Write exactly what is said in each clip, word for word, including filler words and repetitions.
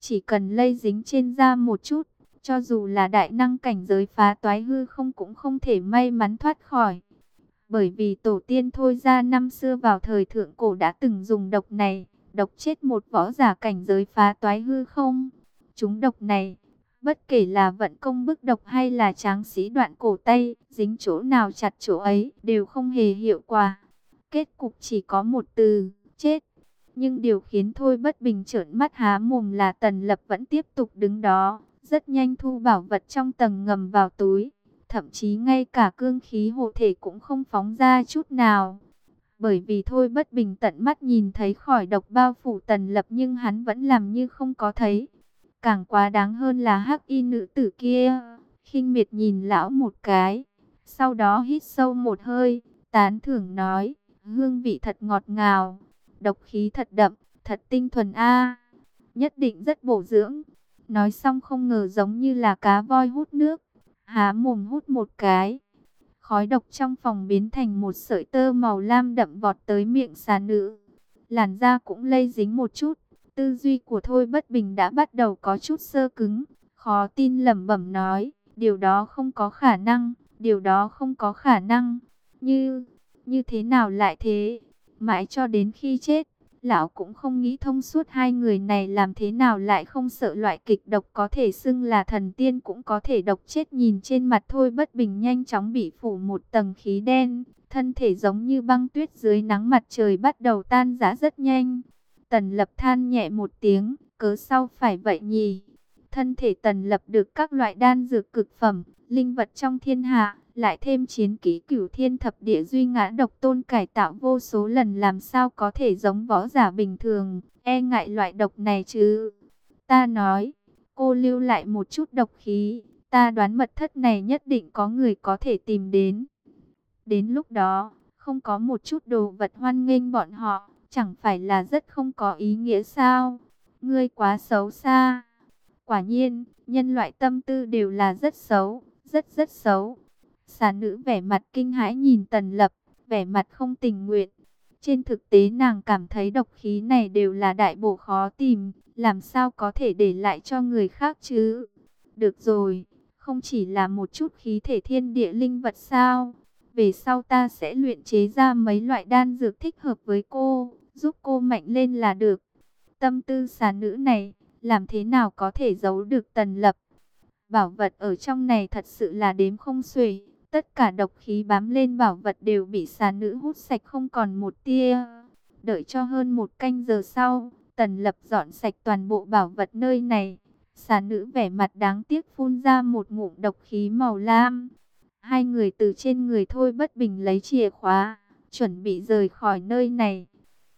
chỉ cần lây dính trên da một chút, cho dù là đại năng cảnh giới phá toái hư không cũng không thể may mắn thoát khỏi. Bởi vì tổ tiên Thôi Gia năm xưa vào thời thượng cổ đã từng dùng độc này, độc chết một võ giả cảnh giới phá toái hư không. Chúng độc này, bất kể là vận công bức độc hay là tráng sĩ đoạn cổ tay, dính chỗ nào chặt chỗ ấy, đều không hề hiệu quả. Kết cục chỉ có một từ, chết. Nhưng điều khiến Thôi Bất Bình trợn mắt há mồm là Tần Lập vẫn tiếp tục đứng đó, rất nhanh thu bảo vật trong tầng ngầm vào túi. Thậm chí ngay cả cương khí hộ thể cũng không phóng ra chút nào. Bởi vì Thôi Bất Bình tận mắt nhìn thấy khỏi độc bao phủ Tần Lập nhưng hắn vẫn làm như không có thấy. Càng quá đáng hơn là hắc y nữ tử kia, khinh miệt nhìn lão một cái. Sau đó hít sâu một hơi, tán thưởng nói, hương vị thật ngọt ngào, độc khí thật đậm, thật tinh thuần a, nhất định rất bổ dưỡng. Nói xong không ngờ giống như là cá voi hút nước, há mồm hút một cái. Khói độc trong phòng biến thành một sợi tơ màu lam đậm vọt tới miệng xà nữ. Làn da cũng lây dính một chút. Tư duy của Thôi Bất Bình đã bắt đầu có chút sơ cứng. Khó tin lẩm bẩm nói, điều đó không có khả năng, điều đó không có khả năng. Như, như thế nào lại thế? Mãi cho đến khi chết, lão cũng không nghĩ thông suốt hai người này làm thế nào lại không sợ loại kịch độc có thể xưng là thần tiên cũng có thể độc chết. Nhìn trên mặt Thôi Bất Bình nhanh chóng bị phủ một tầng khí đen, thân thể giống như băng tuyết dưới nắng mặt trời bắt đầu tan rã rất nhanh. Tần Lập than nhẹ một tiếng, cớ sao phải vậy nhỉ? Thân thể Tần Lập được các loại đan dược cực phẩm, linh vật trong thiên hạ, lại thêm chiến kỹ Cửu Thiên Thập Địa Duy Ngã Độc Tôn cải tạo vô số lần, làm sao có thể giống võ giả bình thường, e ngại loại độc này chứ? Ta nói, cô lưu lại một chút độc khí, ta đoán mật thất này nhất định có người có thể tìm đến. Đến lúc đó, không có một chút đồ vật hoan nghênh bọn họ, chẳng phải là rất không có ý nghĩa sao? Ngươi quá xấu xa. Quả nhiên, nhân loại tâm tư đều là rất xấu, rất rất xấu. Xà nữ vẻ mặt kinh hãi nhìn Tần Lập, vẻ mặt không tình nguyện. Trên thực tế nàng cảm thấy độc khí này đều là đại bổ khó tìm, làm sao có thể để lại cho người khác chứ? Được rồi, không chỉ là một chút khí thể thiên địa linh vật sao? Về sau ta sẽ luyện chế ra mấy loại đan dược thích hợp với cô, giúp cô mạnh lên là được. Tâm tư xà nữ này, làm thế nào có thể giấu được Tần Lập? Bảo vật ở trong này thật sự là đếm không xuể. Tất cả độc khí bám lên bảo vật đều bị xà nữ hút sạch không còn một tia. Đợi cho hơn một canh giờ sau, Tần Lập dọn sạch toàn bộ bảo vật nơi này. Xà nữ vẻ mặt đáng tiếc phun ra một ngụm độc khí màu lam. Hai người từ trên người Thôi Bất Bình lấy chìa khóa, chuẩn bị rời khỏi nơi này.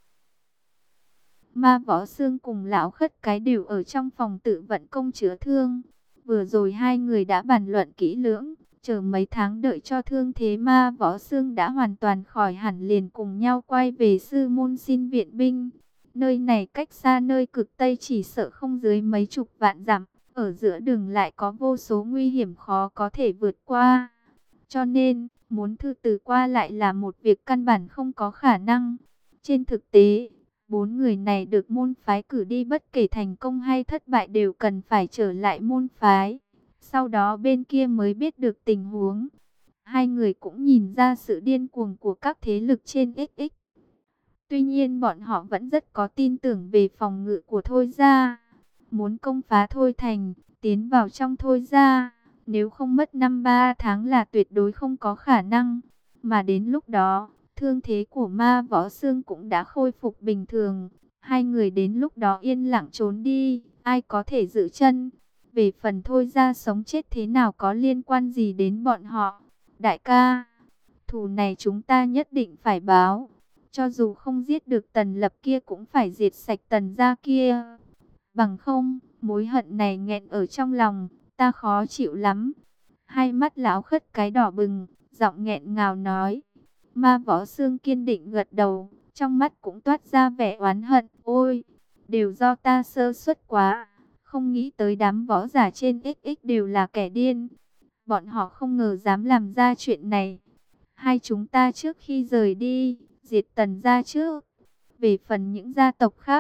Ma Võ Xương cùng lão Khất Cái đều ở trong phòng tự vận công chữa thương. Vừa rồi hai người đã bàn luận kỹ lưỡng, chờ mấy tháng đợi cho thương thế Ma Võ Xương đã hoàn toàn khỏi hẳn liền cùng nhau quay về sư môn xin viện binh. Nơi này cách xa nơi cực Tây chỉ sợ không dưới mấy chục vạn dặm, ở giữa đường lại có vô số nguy hiểm khó có thể vượt qua. Cho nên, muốn thư từ qua lại là một việc căn bản không có khả năng. Trên thực tế, bốn người này được môn phái cử đi bất kể thành công hay thất bại đều cần phải trở lại môn phái. Sau đó bên kia mới biết được tình huống. Hai người cũng nhìn ra sự điên cuồng của các thế lực trên ích ích. Tuy nhiên bọn họ vẫn rất có tin tưởng về phòng ngự của Thôi Gia. Muốn công phá Thôi Thành, tiến vào trong Thôi Gia, nếu không mất năm ba tháng là tuyệt đối không có khả năng. Mà đến lúc đó, thương thế của Ma Võ Xương cũng đã khôi phục bình thường. Hai người đến lúc đó yên lặng trốn đi, ai có thể giữ chân. Về phần Thôi Gia sống chết thế nào có liên quan gì đến bọn họ. Đại ca, thù này chúng ta nhất định phải báo. Cho dù không giết được Tần Lập kia cũng phải diệt sạch Tần gia kia. Bằng không, mối hận này nghẹn ở trong lòng, ta khó chịu lắm. Hai mắt lão Khất Cái đỏ bừng, giọng nghẹn ngào nói. Ma Võ Xương kiên định gật đầu, trong mắt cũng toát ra vẻ oán hận. Ôi, đều do ta sơ suất quá, không nghĩ tới đám võ giả trên ích ích đều là kẻ điên. Bọn họ không ngờ dám làm ra chuyện này. Hai chúng ta trước khi rời đi, diệt Tần gia trước. Về phần những gia tộc khác,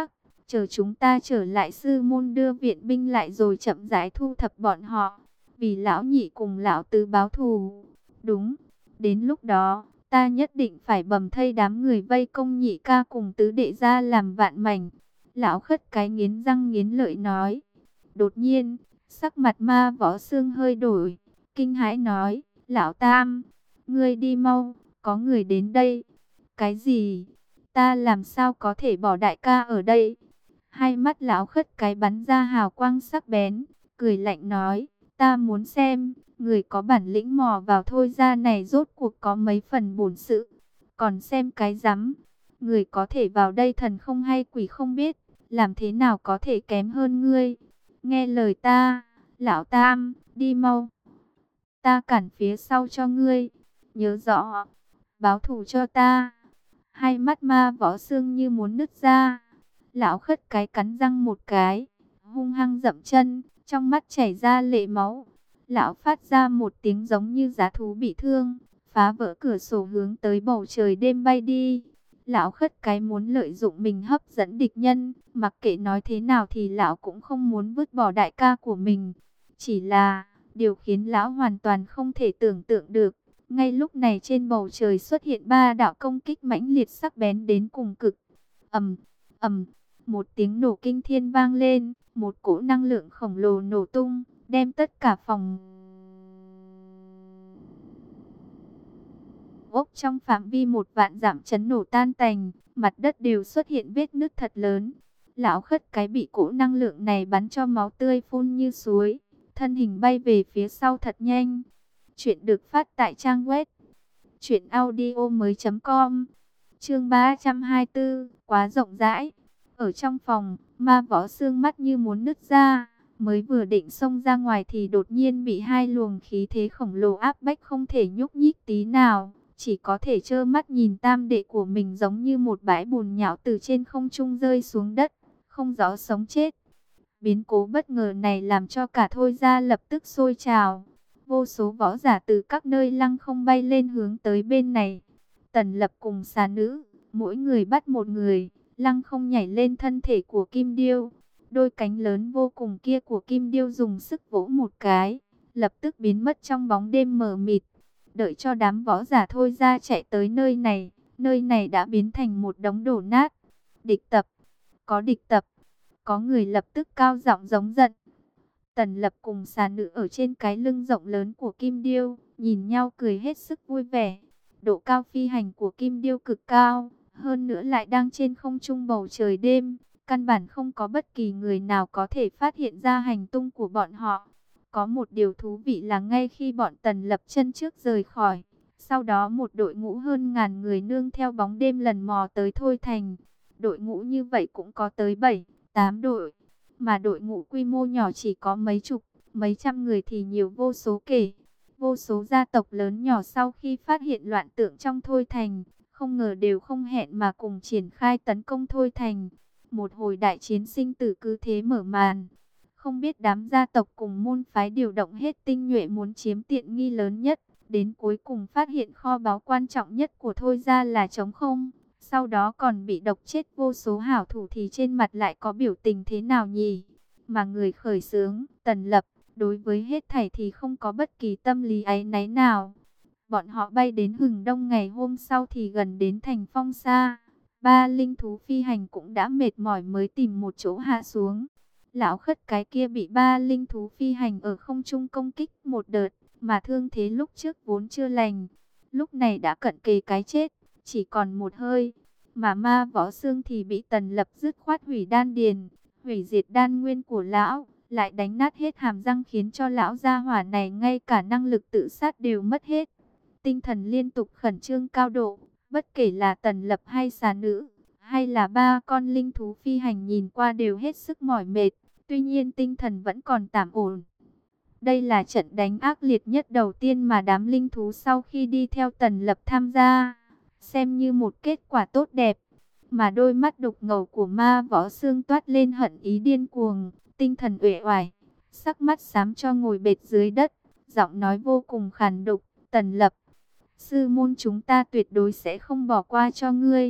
chờ chúng ta trở lại sư môn đưa viện binh lại rồi chậm rãi thu thập bọn họ, vì lão nhị cùng lão tứ báo thù. Đúng, đến lúc đó, ta nhất định phải bầm thây đám người vây công nhị ca cùng tứ đệ ra làm vạn mảnh. Lão khất cái nghiến răng nghiến lợi nói. Đột nhiên, sắc mặt ma võ xương hơi đổi, kinh hãi nói, lão tam, ngươi đi mau, có người đến đây. Cái gì? Ta làm sao có thể bỏ đại ca ở đây? Hai mắt lão khất cái bắn ra hào quang sắc bén, cười lạnh nói, ta muốn xem, người có bản lĩnh mò vào thôi ra này rốt cuộc có mấy phần bổn sự. Còn xem cái rắm, người có thể vào đây thần không hay quỷ không biết, làm thế nào có thể kém hơn ngươi. Nghe lời ta, lão tam, đi mau. Ta cản phía sau cho ngươi, nhớ rõ, báo thù cho ta. Hai mắt ma võ xương như muốn nứt ra. Lão khất cái cắn răng một cái, hung hăng dậm chân, trong mắt chảy ra lệ máu. Lão phát ra một tiếng giống như giá thú bị thương, phá vỡ cửa sổ hướng tới bầu trời đêm bay đi. Lão khất cái muốn lợi dụng mình hấp dẫn địch nhân, mặc kệ nói thế nào thì lão cũng không muốn vứt bỏ đại ca của mình. Chỉ là, điều khiến lão hoàn toàn không thể tưởng tượng được, ngay lúc này trên bầu trời xuất hiện ba đạo công kích mãnh liệt sắc bén đến cùng cực. Ầm, ầm, một tiếng nổ kinh thiên vang lên, một cỗ năng lượng khổng lồ nổ tung, đem tất cả phòng ốc trong phạm vi một vạn dặm chấn nổ tan tành, mặt đất đều xuất hiện vết nứt thật lớn. Lão khất cái bị cỗ năng lượng này bắn cho máu tươi phun như suối, thân hình bay về phía sau thật nhanh. Chuyện được phát tại trang web truyện audio mới chấm com. Chương ba trăm hai mươi tư, quá rộng rãi. Ở trong phòng, ma võ xương mắt như muốn nứt ra, mới vừa định xông ra ngoài thì đột nhiên bị hai luồng khí thế khổng lồ áp bách không thể nhúc nhích tí nào, chỉ có thể trơ mắt nhìn tam đệ của mình giống như một bãi bùn nhão từ trên không trung rơi xuống đất, không rõ sống chết. Biến cố bất ngờ này làm cho cả thôi ra lập tức sôi trào. Vô số võ giả từ các nơi lăng không bay lên hướng tới bên này. Tần Lập cùng xà nữ, mỗi người bắt một người, lăng không nhảy lên thân thể của Kim Điêu. Đôi cánh lớn vô cùng kia của Kim Điêu dùng sức vỗ một cái, lập tức biến mất trong bóng đêm mờ mịt. Đợi cho đám võ giả thôi ra chạy tới nơi này, nơi này đã biến thành một đống đổ nát. Địch tập, có địch tập, có người lập tức cao giọng giống giận. Tần Lập cùng xà nữ ở trên cái lưng rộng lớn của Kim Điêu, nhìn nhau cười hết sức vui vẻ. Độ cao phi hành của Kim Điêu cực cao, hơn nữa lại đang trên không trung bầu trời đêm. Căn bản không có bất kỳ người nào có thể phát hiện ra hành tung của bọn họ. Có một điều thú vị là ngay khi bọn Tần Lập chân trước rời khỏi, sau đó một đội ngũ hơn ngàn người nương theo bóng đêm lần mò tới Thôi Thành. Đội ngũ như vậy cũng có tới bảy, tám đội. Mà đội ngũ quy mô nhỏ chỉ có mấy chục, mấy trăm người thì nhiều vô số kể. Vô số gia tộc lớn nhỏ sau khi phát hiện loạn tượng trong Thôi Thành, không ngờ đều không hẹn mà cùng triển khai tấn công Thôi Thành. Một hồi đại chiến sinh tử cứ thế mở màn. Không biết đám gia tộc cùng môn phái điều động hết tinh nhuệ muốn chiếm tiện nghi lớn nhất, đến cuối cùng phát hiện kho báu quan trọng nhất của Thôi gia là trống không. Sau đó còn bị độc chết vô số hảo thủ thì trên mặt lại có biểu tình thế nào nhỉ? Mà người khởi xướng, Tần Lập, đối với hết thảy thì không có bất kỳ tâm lý áy náy nào. Bọn họ bay đến Hừng Đông ngày hôm sau thì gần đến thành Phong Sa. Ba linh thú phi hành cũng đã mệt mỏi mới tìm một chỗ hạ xuống. Lão khất cái kia bị ba linh thú phi hành ở không trung công kích một đợt, mà thương thế lúc trước vốn chưa lành. Lúc này đã cận kề cái chết, chỉ còn một hơi. Mà ma võ xương thì bị Tần Lập dứt khoát hủy đan điền, hủy diệt đan nguyên của lão, lại đánh nát hết hàm răng khiến cho lão gia hỏa này ngay cả năng lực tự sát đều mất hết. Tinh thần liên tục khẩn trương cao độ, bất kể là Tần Lập hay xà nữ, hay là ba con linh thú phi hành nhìn qua đều hết sức mỏi mệt, tuy nhiên tinh thần vẫn còn tạm ổn. Đây là trận đánh ác liệt nhất đầu tiên mà đám linh thú sau khi đi theo Tần Lập tham gia, xem như một kết quả tốt đẹp. Mà đôi mắt đục ngầu của ma võ xương toát lên hận ý điên cuồng, tinh thần uể oải, sắc mắt xám cho ngồi bệt dưới đất, giọng nói vô cùng khàn đục, Tần Lập, sư môn chúng ta tuyệt đối sẽ không bỏ qua cho ngươi.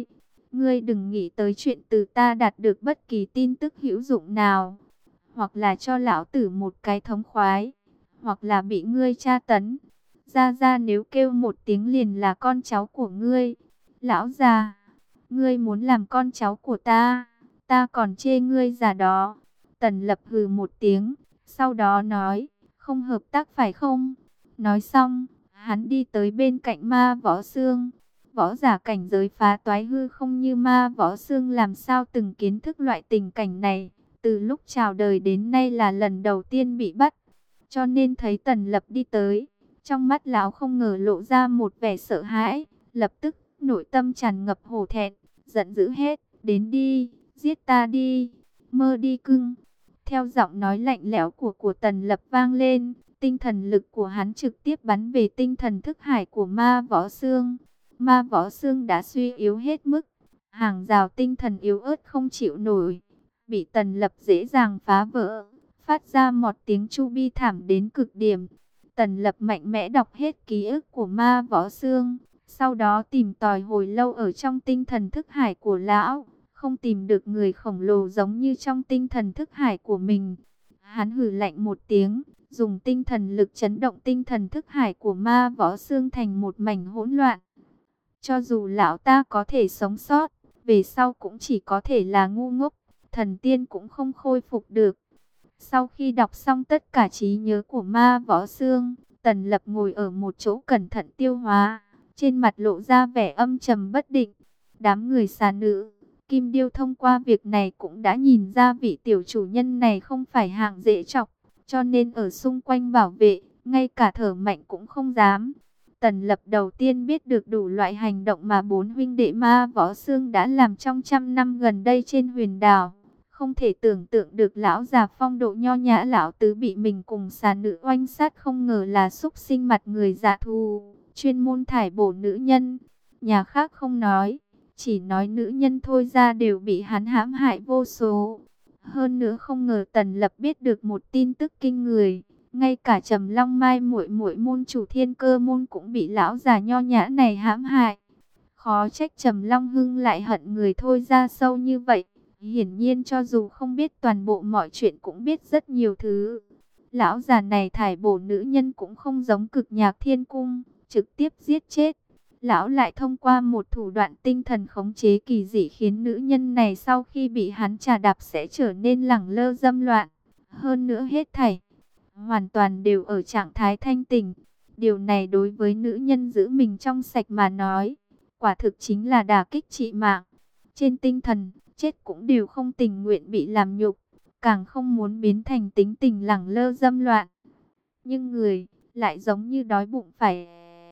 Ngươi đừng nghĩ tới chuyện từ ta đạt được bất kỳ tin tức hữu dụng nào, hoặc là cho lão tử một cái thống khoái, hoặc là bị ngươi tra tấn. Gia Gia nếu kêu một tiếng liền là con cháu của ngươi. Lão già, ngươi muốn làm con cháu của ta, ta còn chê ngươi già đó. Tần Lập hừ một tiếng, sau đó nói, không hợp tác phải không? Nói xong, hắn đi tới bên cạnh Ma Võ Xương. Võ giả cảnh giới phá toái hư không như Ma Võ Xương làm sao từng kiến thức loại tình cảnh này. Từ lúc chào đời đến nay là lần đầu tiên bị bắt. Cho nên thấy Tần Lập đi tới, trong mắt lão không ngờ lộ ra một vẻ sợ hãi. Lập tức nội tâm tràn ngập hổ thẹn, giận dữ hết, đến đi, giết ta đi, mơ đi cưng. Theo giọng nói lạnh lẽo của của Tần Lập vang lên, tinh thần lực của hắn trực tiếp bắn về tinh thần thức hải của Ma Võ Xương. Ma Võ Xương đã suy yếu hết mức, hàng rào tinh thần yếu ớt không chịu nổi, bị Tần Lập dễ dàng phá vỡ, phát ra một tiếng chu bi thảm đến cực điểm. Tần Lập mạnh mẽ đọc hết ký ức của Ma Võ Xương, sau đó tìm tòi hồi lâu ở trong tinh thần thức hải của lão, không tìm được người khổng lồ giống như trong tinh thần thức hải của mình. Hắn hừ lạnh một tiếng, dùng tinh thần lực chấn động tinh thần thức hải của Ma Võ Xương thành một mảnh hỗn loạn. Cho dù lão ta có thể sống sót, về sau cũng chỉ có thể là ngu ngốc, thần tiên cũng không khôi phục được. Sau khi đọc xong tất cả trí nhớ của Ma Võ Xương, Tần Lập ngồi ở một chỗ cẩn thận tiêu hóa, trên mặt lộ ra vẻ âm trầm bất định. Đám người xà nữ, Kim Điêu thông qua việc này cũng đã nhìn ra vị tiểu chủ nhân này không phải hạng dễ chọc, cho nên ở xung quanh bảo vệ, ngay cả thở mạnh cũng không dám. Tần Lập đầu tiên biết được đủ loại hành động mà bốn huynh đệ Ma Võ Xương đã làm trong trăm năm gần đây trên huyền đảo. Không thể tưởng tượng được lão già phong độ nho nhã lão tứ bị mình cùng xà nữ oanh sát, không ngờ là xúc sinh mặt người dạ thù, chuyên môn thải bổ nữ nhân. Nhà khác không nói, chỉ nói nữ nhân thôi ra đều bị hắn hãm hại vô số. Hơn nữa không ngờ Tần Lập biết được một tin tức kinh người, ngay cả Trầm Long Mai muội muội môn chủ Thiên Cơ môn cũng bị lão già nho nhã này hãm hại. Khó trách Trầm Long Hưng lại hận người thôi ra sâu như vậy. Hiển nhiên cho dù không biết toàn bộ mọi chuyện cũng biết rất nhiều thứ. Lão già này thải bổ nữ nhân cũng không giống Cực Nhạc Thiên Cung, trực tiếp giết chết. Lão lại thông qua một thủ đoạn tinh thần khống chế kỳ dị khiến nữ nhân này sau khi bị hắn trà đạp sẽ trở nên lẳng lơ dâm loạn. Hơn nữa hết thảy, hoàn toàn đều ở trạng thái thanh tỉnh. Điều này đối với nữ nhân giữ mình trong sạch mà nói, quả thực chính là đả kích trị mạng. Trên tinh thần, chết cũng đều không tình nguyện bị làm nhục, càng không muốn biến thành tính tình lẳng lơ dâm loạn. Nhưng người lại giống như đói bụng phải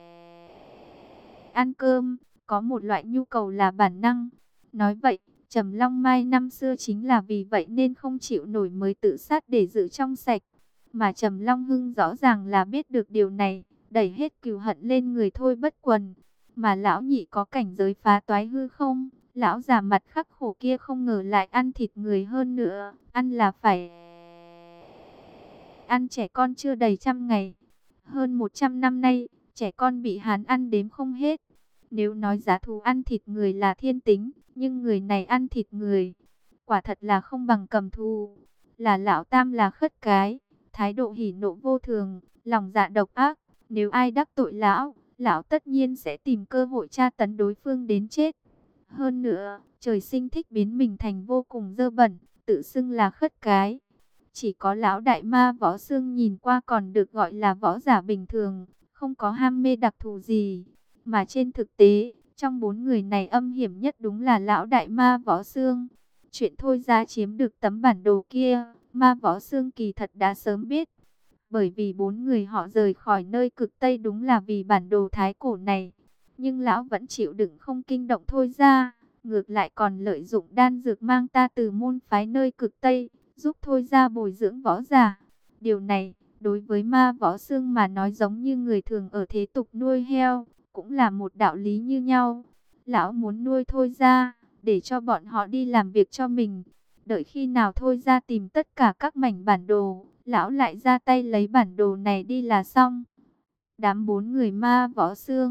ăn cơm, có một loại nhu cầu là bản năng. Nói vậy, Trầm Long Mai năm xưa chính là vì vậy nên không chịu nổi mới tự sát để giữ trong sạch. Mà Trầm Long Hưng rõ ràng là biết được điều này, đẩy hết cừu hận lên người Thôi Bất Quần. Mà lão nhị có cảnh giới phá toái hư không, lão già mặt khắc khổ kia không ngờ lại ăn thịt người, hơn nữa, ăn là phải ăn trẻ con chưa đầy trăm ngày. Hơn một trăm năm nay, trẻ con bị hắn ăn đếm không hết. Nếu nói giá thú ăn thịt người là thiên tính, nhưng người này ăn thịt người, quả thật là không bằng cầm thú. Là lão tam là khất cái, thái độ hỉ nộ vô thường, lòng dạ độc ác. Nếu ai đắc tội lão, lão tất nhiên sẽ tìm cơ hội tra tấn đối phương đến chết. Hơn nữa, trời sinh thích biến mình thành vô cùng dơ bẩn, tự xưng là khất cái. Chỉ có lão đại Ma Võ Xương nhìn qua còn được gọi là võ giả bình thường, không có ham mê đặc thù gì. Mà trên thực tế, trong bốn người này âm hiểm nhất đúng là lão đại Ma Võ Xương. Chuyện Thôi ra chiếm được tấm bản đồ kia, Ma Võ Xương kỳ thật đã sớm biết. Bởi vì bốn người họ rời khỏi nơi cực Tây đúng là vì bản đồ thái cổ này. Nhưng lão vẫn chịu đựng không kinh động Thôi ra, ngược lại còn lợi dụng đan dược mang ta từ môn phái nơi cực Tây, giúp Thôi ra bồi dưỡng võ giả. Điều này, đối với Ma Võ Xương mà nói giống như người thường ở thế tục nuôi heo, cũng là một đạo lý như nhau. Lão muốn nuôi Thôi ra, để cho bọn họ đi làm việc cho mình. Đợi khi nào Thôi ra tìm tất cả các mảnh bản đồ, lão lại ra tay lấy bản đồ này đi là xong. Đám bốn người Ma Võ Xương,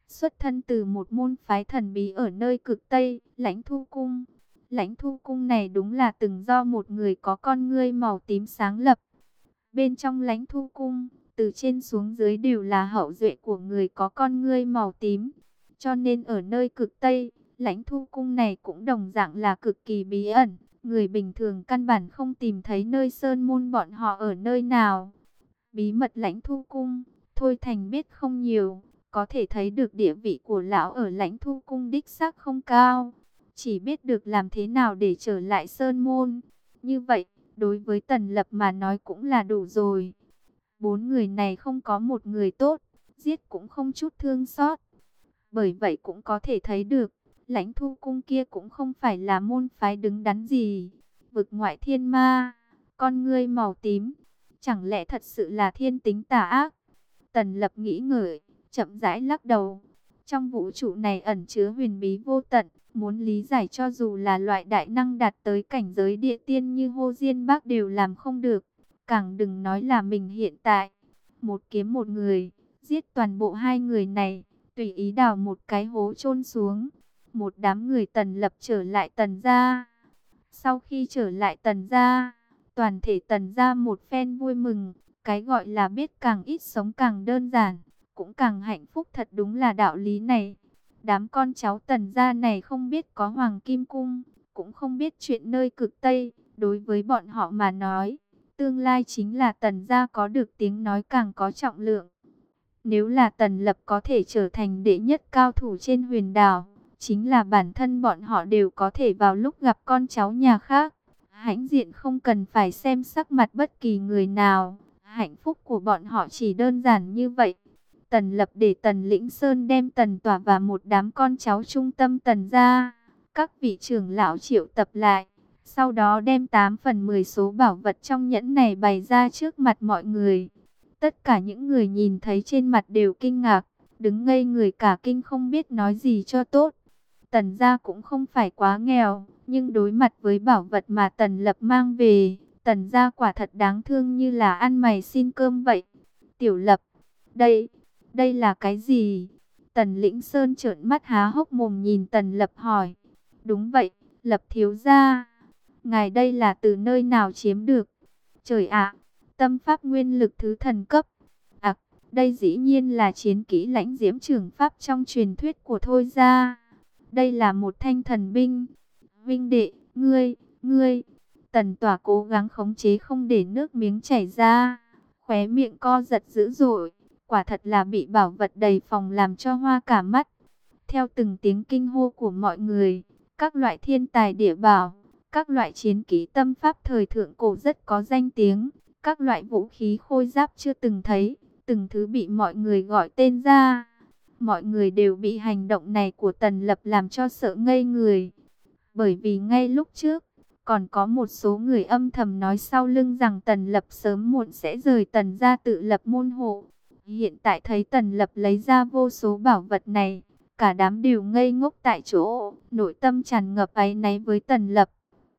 xuất thân từ một môn phái thần bí ở nơi cực Tây, Lãnh Thu Cung. Lãnh Thu Cung này đúng là từng do một người có con ngươi màu tím sáng lập. Bên trong Lãnh Thu Cung, từ trên xuống dưới đều là hậu duệ của người có con ngươi màu tím. Cho nên ở nơi cực Tây, Lãnh Thu Cung này cũng đồng dạng là cực kỳ bí ẩn. Người bình thường căn bản không tìm thấy nơi sơn môn bọn họ ở nơi nào. Bí mật Lãnh Thu Cung, Thôi Thành biết không nhiều. Có thể thấy được địa vị của lão ở Lãnh Thu Cung đích xác không cao. Chỉ biết được làm thế nào để trở lại sơn môn. Như vậy, đối với Tần Lập mà nói cũng là đủ rồi. Bốn người này không có một người tốt, giết cũng không chút thương xót. Bởi vậy cũng có thể thấy được, Lãnh Thu Cung kia cũng không phải là môn phái đứng đắn gì. Vực ngoại thiên ma, con ngươi màu tím, chẳng lẽ thật sự là thiên tính tà ác? Tần Lập nghĩ ngợi, chậm rãi lắc đầu. Trong vũ trụ này ẩn chứa huyền bí vô tận, muốn lý giải cho dù là loại đại năng đạt tới cảnh giới địa tiên như Hồ Diên Bác đều làm không được. Càng đừng nói là mình hiện tại. Một kiếm một người, giết toàn bộ hai người này, tùy ý đào một cái hố chôn xuống. Một đám người Tần Lập trở lại Tần gia. Sau khi trở lại Tần gia, toàn thể Tần gia một phen vui mừng. Cái gọi là biết càng ít sống càng đơn giản, cũng càng hạnh phúc, thật đúng là đạo lý này. Đám con cháu Tần gia này không biết có Hoàng Kim Cung, cũng không biết chuyện nơi cực Tây. Đối với bọn họ mà nói, tương lai chính là Tần gia có được tiếng nói càng có trọng lượng. Nếu là Tần Lập có thể trở thành đệ nhất cao thủ trên huyền đảo, chính là bản thân bọn họ đều có thể vào lúc gặp con cháu nhà khác. Hãnh diện không cần phải xem sắc mặt bất kỳ người nào. Hạnh phúc của bọn họ chỉ đơn giản như vậy. Tần Lập để Tần Lĩnh Sơn đem Tần Tỏa và một đám con cháu trung tâm Tần ra. Các vị trưởng lão triệu tập lại. Sau đó đem tám phần mười số bảo vật trong nhẫn này bày ra trước mặt mọi người. Tất cả những người nhìn thấy trên mặt đều kinh ngạc. Đứng ngây người cả kinh không biết nói gì cho tốt. Tần gia cũng không phải quá nghèo. Nhưng đối mặt với bảo vật mà Tần Lập mang về, Tần gia quả thật đáng thương như là ăn mày xin cơm vậy. Tiểu Lập, đây, đây là cái gì? Tần Lĩnh Sơn trợn mắt há hốc mồm nhìn Tần Lập hỏi. Đúng vậy, Lập thiếu gia. Ngài đây là từ nơi nào chiếm được? Trời ạ, tâm pháp nguyên lực thứ thần cấp. À, đây dĩ nhiên là chiến kỹ lãnh diễm trường pháp trong truyền thuyết của Thôi gia. Đây là một thanh thần binh. Vinh đệ, ngươi, ngươi. Tần Tỏa cố gắng khống chế không để nước miếng chảy ra. Khóe miệng co giật dữ dội. Quả thật là bị bảo vật đầy phòng làm cho hoa cả mắt. Theo từng tiếng kinh hô của mọi người, các loại thiên tài địa bảo, các loại chiến kỹ tâm pháp thời thượng cổ rất có danh tiếng, các loại vũ khí khôi giáp chưa từng thấy, từng thứ bị mọi người gọi tên ra. Mọi người đều bị hành động này của Tần Lập làm cho sợ ngây người. Bởi vì ngay lúc trước, còn có một số người âm thầm nói sau lưng rằng Tần Lập sớm muộn sẽ rời Tần gia tự lập môn hộ. Hiện tại thấy Tần Lập lấy ra vô số bảo vật này, cả đám đều ngây ngốc tại chỗ, nội tâm tràn ngập áy náy với Tần Lập.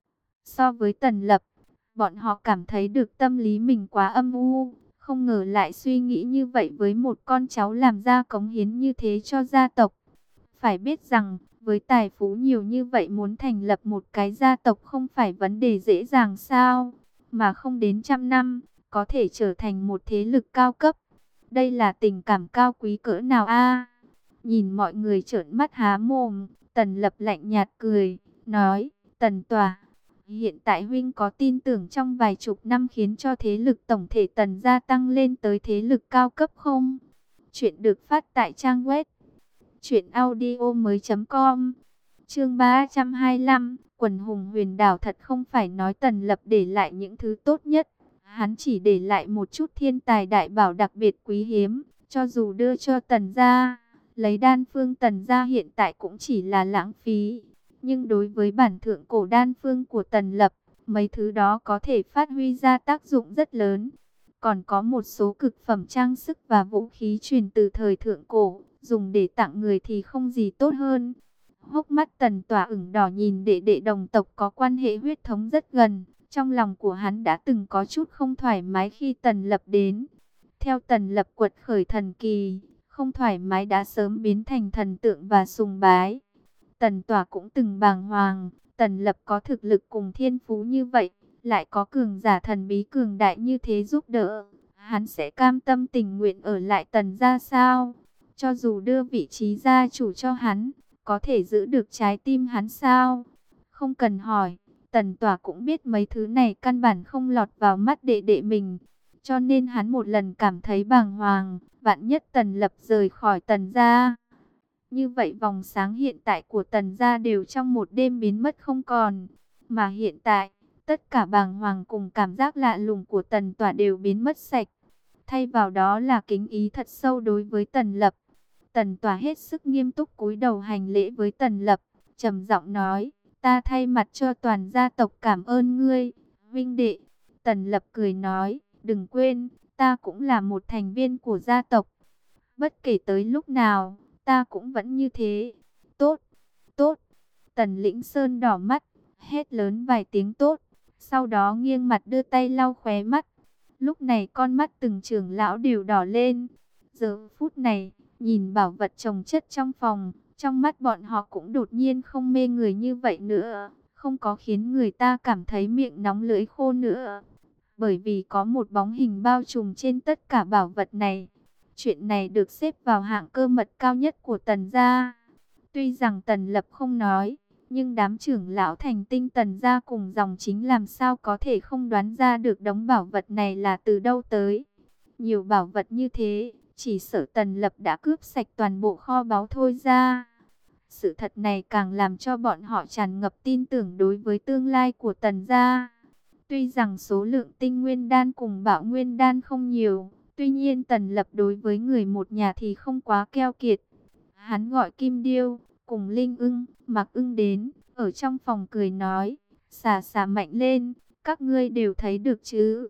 So với Tần Lập, bọn họ cảm thấy được tâm lý mình quá âm u, không ngờ lại suy nghĩ như vậy với một con cháu làm ra cống hiến như thế cho gia tộc. Phải biết rằng, với tài phú nhiều như vậy muốn thành lập một cái gia tộc không phải vấn đề dễ dàng sao, mà không đến trăm năm, có thể trở thành một thế lực cao cấp. Đây là tình cảm cao quý cỡ nào a? Nhìn mọi người trợn mắt há mồm, Tần Lập lạnh nhạt cười, nói, Tần Tỏa, hiện tại huynh có tin tưởng trong vài chục năm khiến cho thế lực tổng thể Tần gia tăng lên tới thế lực cao cấp không? Chuyện được phát tại trang web truyện audio mới chấm com. Chương ba trăm hai mươi lăm, quần hùng huyền đảo. Thật không phải nói Tần Lập để lại những thứ tốt nhất, hắn chỉ để lại một chút thiên tài đại bảo đặc biệt quý hiếm, cho dù đưa cho Tần gia, lấy đan phương Tần gia hiện tại cũng chỉ là lãng phí. Nhưng đối với bản thượng cổ đan phương của Tần Lập, mấy thứ đó có thể phát huy ra tác dụng rất lớn. Còn có một số cực phẩm trang sức và vũ khí truyền từ thời thượng cổ, dùng để tặng người thì không gì tốt hơn. Hốc mắt Tần Tỏa ửng đỏ nhìn đệ đệ đồng tộc có quan hệ huyết thống rất gần. Trong lòng của hắn đã từng có chút không thoải mái khi Tần Lập đến. Theo Tần Lập quật khởi thần kỳ, không thoải mái đã sớm biến thành thần tượng và sùng bái. Tần Tỏa cũng từng bàng hoàng, Tần Lập có thực lực cùng thiên phú như vậy, lại có cường giả thần bí cường đại như thế giúp đỡ, hắn sẽ cam tâm tình nguyện ở lại Tần gia sao? Cho dù đưa vị trí gia chủ cho hắn, có thể giữ được trái tim hắn sao? Không cần hỏi, Tần Tỏa cũng biết mấy thứ này căn bản không lọt vào mắt đệ đệ mình, cho nên hắn một lần cảm thấy bàng hoàng, vạn nhất Tần Lập rời khỏi Tần gia. Như vậy vòng sáng hiện tại của Tần gia đều trong một đêm biến mất không còn. Mà hiện tại, tất cả bàng hoàng cùng cảm giác lạ lùng của Tần Tỏa đều biến mất sạch. Thay vào đó là kính ý thật sâu đối với Tần Lập. Tần Tỏa hết sức nghiêm túc cúi đầu hành lễ với Tần Lập, trầm giọng nói, ta thay mặt cho toàn gia tộc cảm ơn ngươi, huynh đệ. Tần Lập cười nói, đừng quên, ta cũng là một thành viên của gia tộc. Bất kể tới lúc nào, ta cũng vẫn như thế. Tốt, tốt. Tần Lĩnh Sơn đỏ mắt, hét lớn vài tiếng tốt. Sau đó nghiêng mặt đưa tay lau khóe mắt. Lúc này con mắt từng trưởng lão đều đỏ lên. Giờ phút này, nhìn bảo vật chồng chất trong phòng, trong mắt bọn họ cũng đột nhiên không mê người như vậy nữa. Không có khiến người ta cảm thấy miệng nóng lưỡi khô nữa. Bởi vì có một bóng hình bao trùm trên tất cả bảo vật này. Chuyện này được xếp vào hạng cơ mật cao nhất của Tần gia. Tuy rằng Tần Lập không nói, nhưng đám trưởng lão thành tinh Tần gia cùng dòng chính làm sao có thể không đoán ra được đống bảo vật này là từ đâu tới. Nhiều bảo vật như thế, chỉ sợ Tần Lập đã cướp sạch toàn bộ kho báu thôi ra. Sự thật này càng làm cho bọn họ tràn ngập tin tưởng đối với tương lai của Tần gia. Tuy rằng số lượng tinh nguyên đan cùng bạo nguyên đan không nhiều, tuy nhiên Tần Lập đối với người một nhà thì không quá keo kiệt. Hắn gọi Kim Điêu, cùng Linh Ưng, Mạc Ưng đến, ở trong phòng cười nói, xà xà mạnh lên, các ngươi đều thấy được chứ.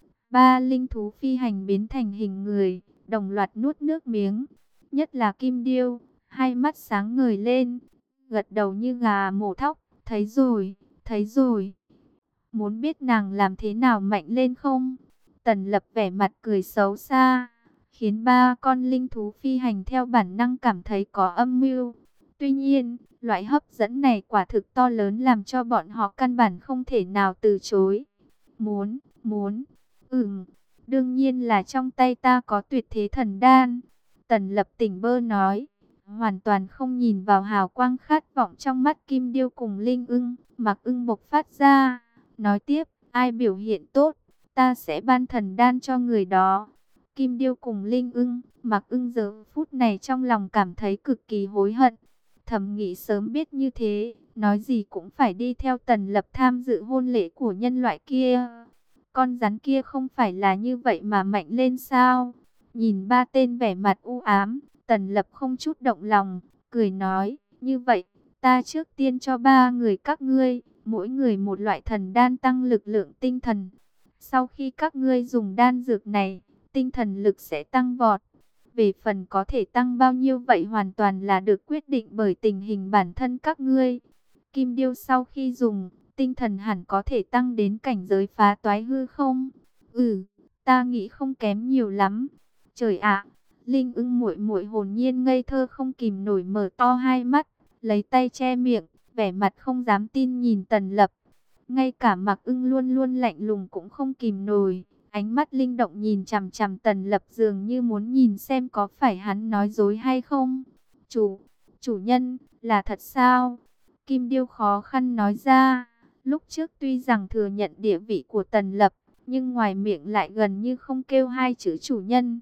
Ba linh thú phi hành biến thành hình người, đồng loạt nuốt nước miếng, nhất là Kim Điêu, hai mắt sáng ngời lên, gật đầu như gà mổ thóc, thấy rồi, thấy rồi. Muốn biết nàng làm thế nào mạnh lên không? Tần Lập vẻ mặt cười xấu xa, khiến ba con linh thú phi hành theo bản năng cảm thấy có âm mưu. Tuy nhiên, loại hấp dẫn này quả thực to lớn làm cho bọn họ căn bản không thể nào từ chối. Muốn, muốn, ừm, đương nhiên là trong tay ta có tuyệt thế thần đan. Tần Lập tỉnh bơ nói, hoàn toàn không nhìn vào hào quang khát vọng trong mắt Kim Điêu cùng Linh Ưng, Mạc Ưng bộc phát ra. Nói tiếp, ai biểu hiện tốt, ta sẽ ban thần đan cho người đó. Kim Điêu cùng Linh Ưng, Mạc Ưng giờ phút này trong lòng cảm thấy cực kỳ hối hận. Thầm nghĩ sớm biết như thế, nói gì cũng phải đi theo Tần Lập tham dự hôn lễ của nhân loại kia. Con rắn kia không phải là như vậy mà mạnh lên sao? Nhìn ba tên vẻ mặt u ám, Tần Lập không chút động lòng, cười nói, như vậy, ta trước tiên cho ba người các ngươi, mỗi người một loại thần đan tăng lực lượng tinh thần. Sau khi các ngươi dùng đan dược này, tinh thần lực sẽ tăng vọt. Về phần có thể tăng bao nhiêu vậy hoàn toàn là được quyết định bởi tình hình bản thân các ngươi. Kim Điêu sau khi dùng, tinh thần hẳn có thể tăng đến cảnh giới phá toái hư không? Ừ, ta nghĩ không kém nhiều lắm. Trời ạ, Linh Ưng muội muội hồn nhiên ngây thơ không kìm nổi mở to hai mắt, lấy tay che miệng, vẻ mặt không dám tin nhìn Tần Lập. Ngay cả Mạc Ưng luôn luôn lạnh lùng cũng không kìm nổi, ánh mắt linh động nhìn chằm chằm Tần Lập dường như muốn nhìn xem có phải hắn nói dối hay không. Chủ, chủ nhân, là thật sao? Kim Điêu khó khăn nói ra, lúc trước tuy rằng thừa nhận địa vị của Tần Lập, nhưng ngoài miệng lại gần như không kêu hai chữ chủ nhân.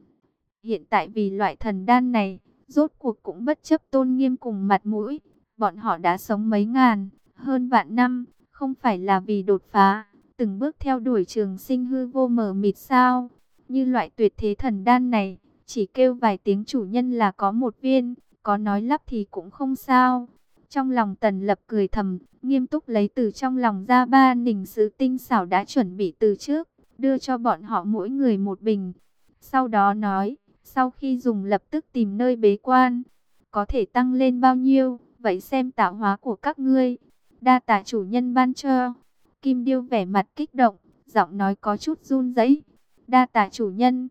Hiện tại vì loại thần đan này, rốt cuộc cũng bất chấp tôn nghiêm cùng mặt mũi, bọn họ đã sống mấy ngàn, hơn vạn năm, không phải là vì đột phá, từng bước theo đuổi trường sinh hư vô mờ mịt sao? Như loại tuyệt thế thần đan này, chỉ kêu vài tiếng chủ nhân là có một viên, có nói lắp thì cũng không sao. Trong lòng Tần Lập cười thầm, nghiêm túc lấy từ trong lòng ra ba nình sứ tinh xảo đã chuẩn bị từ trước, đưa cho bọn họ mỗi người một bình. Sau đó nói, sau khi dùng lập tức tìm nơi bế quan, có thể tăng lên bao nhiêu, vậy xem tạo hóa của các ngươi. Đa tạ chủ nhân ban cho. Kim Điêu vẻ mặt kích động, giọng nói có chút run rẩy. Đa tạ chủ nhân.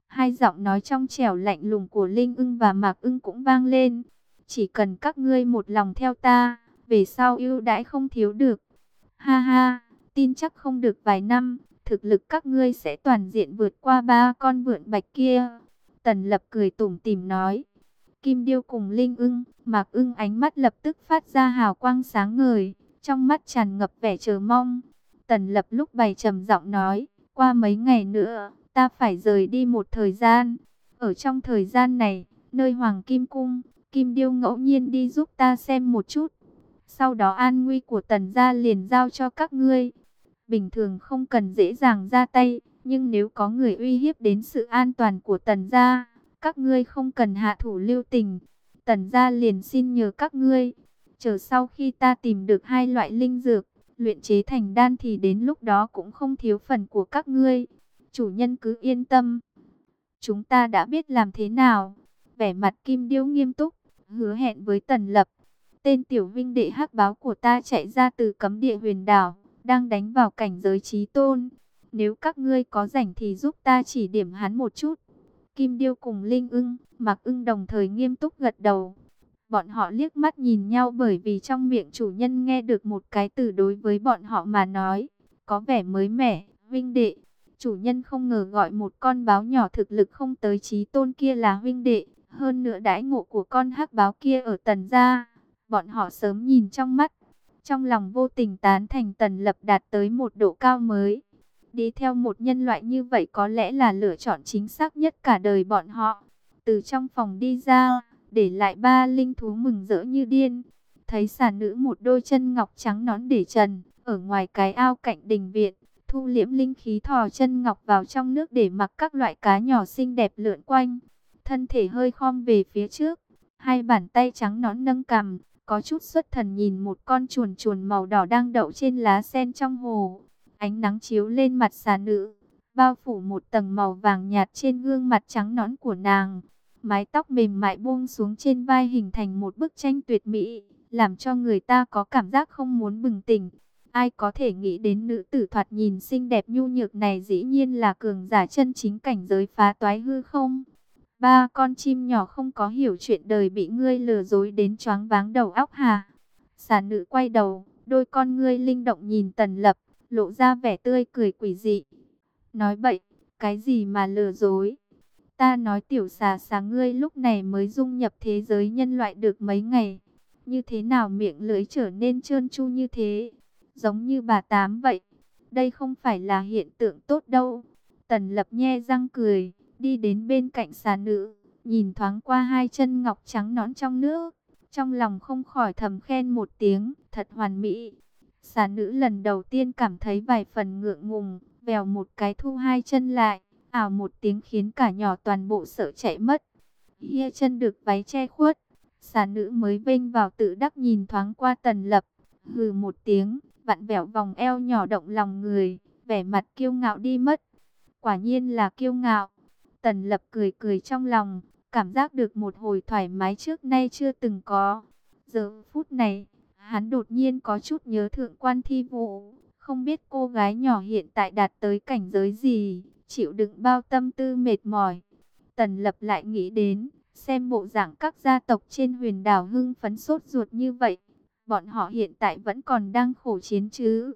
Hai giọng nói trong trẻo lạnh lùng của Linh Ưng và Mạc Ưng cũng vang lên. Chỉ cần các ngươi một lòng theo ta, về sau ưu đãi không thiếu được. Ha ha, tin chắc không được vài năm, thực lực các ngươi sẽ toàn diện vượt qua ba con vượn bạch kia. Tần Lập cười tủm tỉm nói. Kim Điêu cùng Linh Ưng, Mạc Ưng ánh mắt lập tức phát ra hào quang sáng ngời, trong mắt tràn ngập vẻ chờ mong. Tần Lập lúc bày trầm giọng nói, qua mấy ngày nữa, ta phải rời đi một thời gian. Ở trong thời gian này, nơi Hoàng Kim Cung, Kim Điêu ngẫu nhiên đi giúp ta xem một chút. Sau đó an nguy của Tần gia liền giao cho các ngươi. Bình thường không cần dễ dàng ra tay, nhưng nếu có người uy hiếp đến sự an toàn của Tần gia, các ngươi không cần hạ thủ lưu tình. Tần gia liền xin nhờ các ngươi, chờ sau khi ta tìm được hai loại linh dược, luyện chế thành đan thì đến lúc đó cũng không thiếu phần của các ngươi. Chủ nhân cứ yên tâm, chúng ta đã biết làm thế nào. Vẻ mặt Kim Điêu nghiêm túc, hứa hẹn với Tần Lập. Tên tiểu vinh đệ hắc báo của ta chạy ra từ cấm địa huyền đảo, đang đánh vào cảnh giới chí tôn. Nếu các ngươi có rảnh thì giúp ta chỉ điểm hắn một chút. Kim Điêu cùng Linh Ưng, Mạc Ưng đồng thời nghiêm túc gật đầu. Bọn họ liếc mắt nhìn nhau bởi vì trong miệng chủ nhân nghe được một cái từ đối với bọn họ mà nói, có vẻ mới mẻ, vinh đệ. Chủ nhân không ngờ gọi một con báo nhỏ thực lực không tới chí tôn kia là vinh đệ. Hơn nữa đãi ngộ của con hắc báo kia ở Tần gia, bọn họ sớm nhìn trong mắt. Trong lòng vô tình tán thành Tần Lập đạt tới một độ cao mới. Đi theo một nhân loại như vậy có lẽ là lựa chọn chính xác nhất cả đời bọn họ. Từ trong phòng đi ra, để lại ba linh thú mừng rỡ như điên. Thấy xà nữ một đôi chân ngọc trắng nõn để trần, ở ngoài cái ao cạnh đình viện, thu liễm linh khí thò chân ngọc vào trong nước để mặc các loại cá nhỏ xinh đẹp lượn quanh. Thân thể hơi khom về phía trước, hai bàn tay trắng nõn nâng cằm, có chút xuất thần nhìn một con chuồn chuồn màu đỏ đang đậu trên lá sen trong hồ. Ánh nắng chiếu lên mặt xà nữ, bao phủ một tầng màu vàng nhạt trên gương mặt trắng nõn của nàng. Mái tóc mềm mại buông xuống trên vai hình thành một bức tranh tuyệt mỹ, làm cho người ta có cảm giác không muốn bừng tỉnh. Ai có thể nghĩ đến nữ tử thoạt nhìn xinh đẹp nhu nhược này dĩ nhiên là cường giả chân chính cảnh giới phá toái hư không? Ba con chim nhỏ không có hiểu chuyện đời bị ngươi lừa dối đến choáng váng đầu óc hả? Xà nữ quay đầu, đôi con ngươi linh động nhìn Tần Lập, lộ ra vẻ tươi cười quỷ dị. Nói bậy, cái gì mà lừa dối? Ta nói tiểu xà xà ngươi lúc này mới dung nhập thế giới nhân loại được mấy ngày. Như thế nào miệng lưỡi trở nên trơn tru như thế? Giống như bà Tám vậy. Đây không phải là hiện tượng tốt đâu. Tần Lập nhe răng cười, đi đến bên cạnh xà nữ, nhìn thoáng qua hai chân ngọc trắng nõn trong nước. Trong lòng không khỏi thầm khen một tiếng, thật hoàn mỹ. Xà nữ lần đầu tiên cảm thấy vài phần ngượng ngùng, vèo một cái thu hai chân lại, ảo một tiếng khiến cả nhỏ toàn bộ sợ chạy mất. Hia chân được váy che khuất, xà nữ mới vênh vào tự đắc nhìn thoáng qua Tần Lập, hừ một tiếng, vặn vẹo vòng eo nhỏ động lòng người, vẻ mặt kiêu ngạo đi mất. Quả nhiên là kiêu ngạo. Tần Lập cười cười trong lòng, cảm giác được một hồi thoải mái trước nay chưa từng có. Giờ phút này, hắn đột nhiên có chút nhớ Thượng Quan Thi Vũ, không biết cô gái nhỏ hiện tại đạt tới cảnh giới gì, chịu đựng bao tâm tư mệt mỏi. Tần Lập lại nghĩ đến, xem bộ dạng các gia tộc trên huyền đảo hưng phấn sốt ruột như vậy, bọn họ hiện tại vẫn còn đang khổ chiến chứ.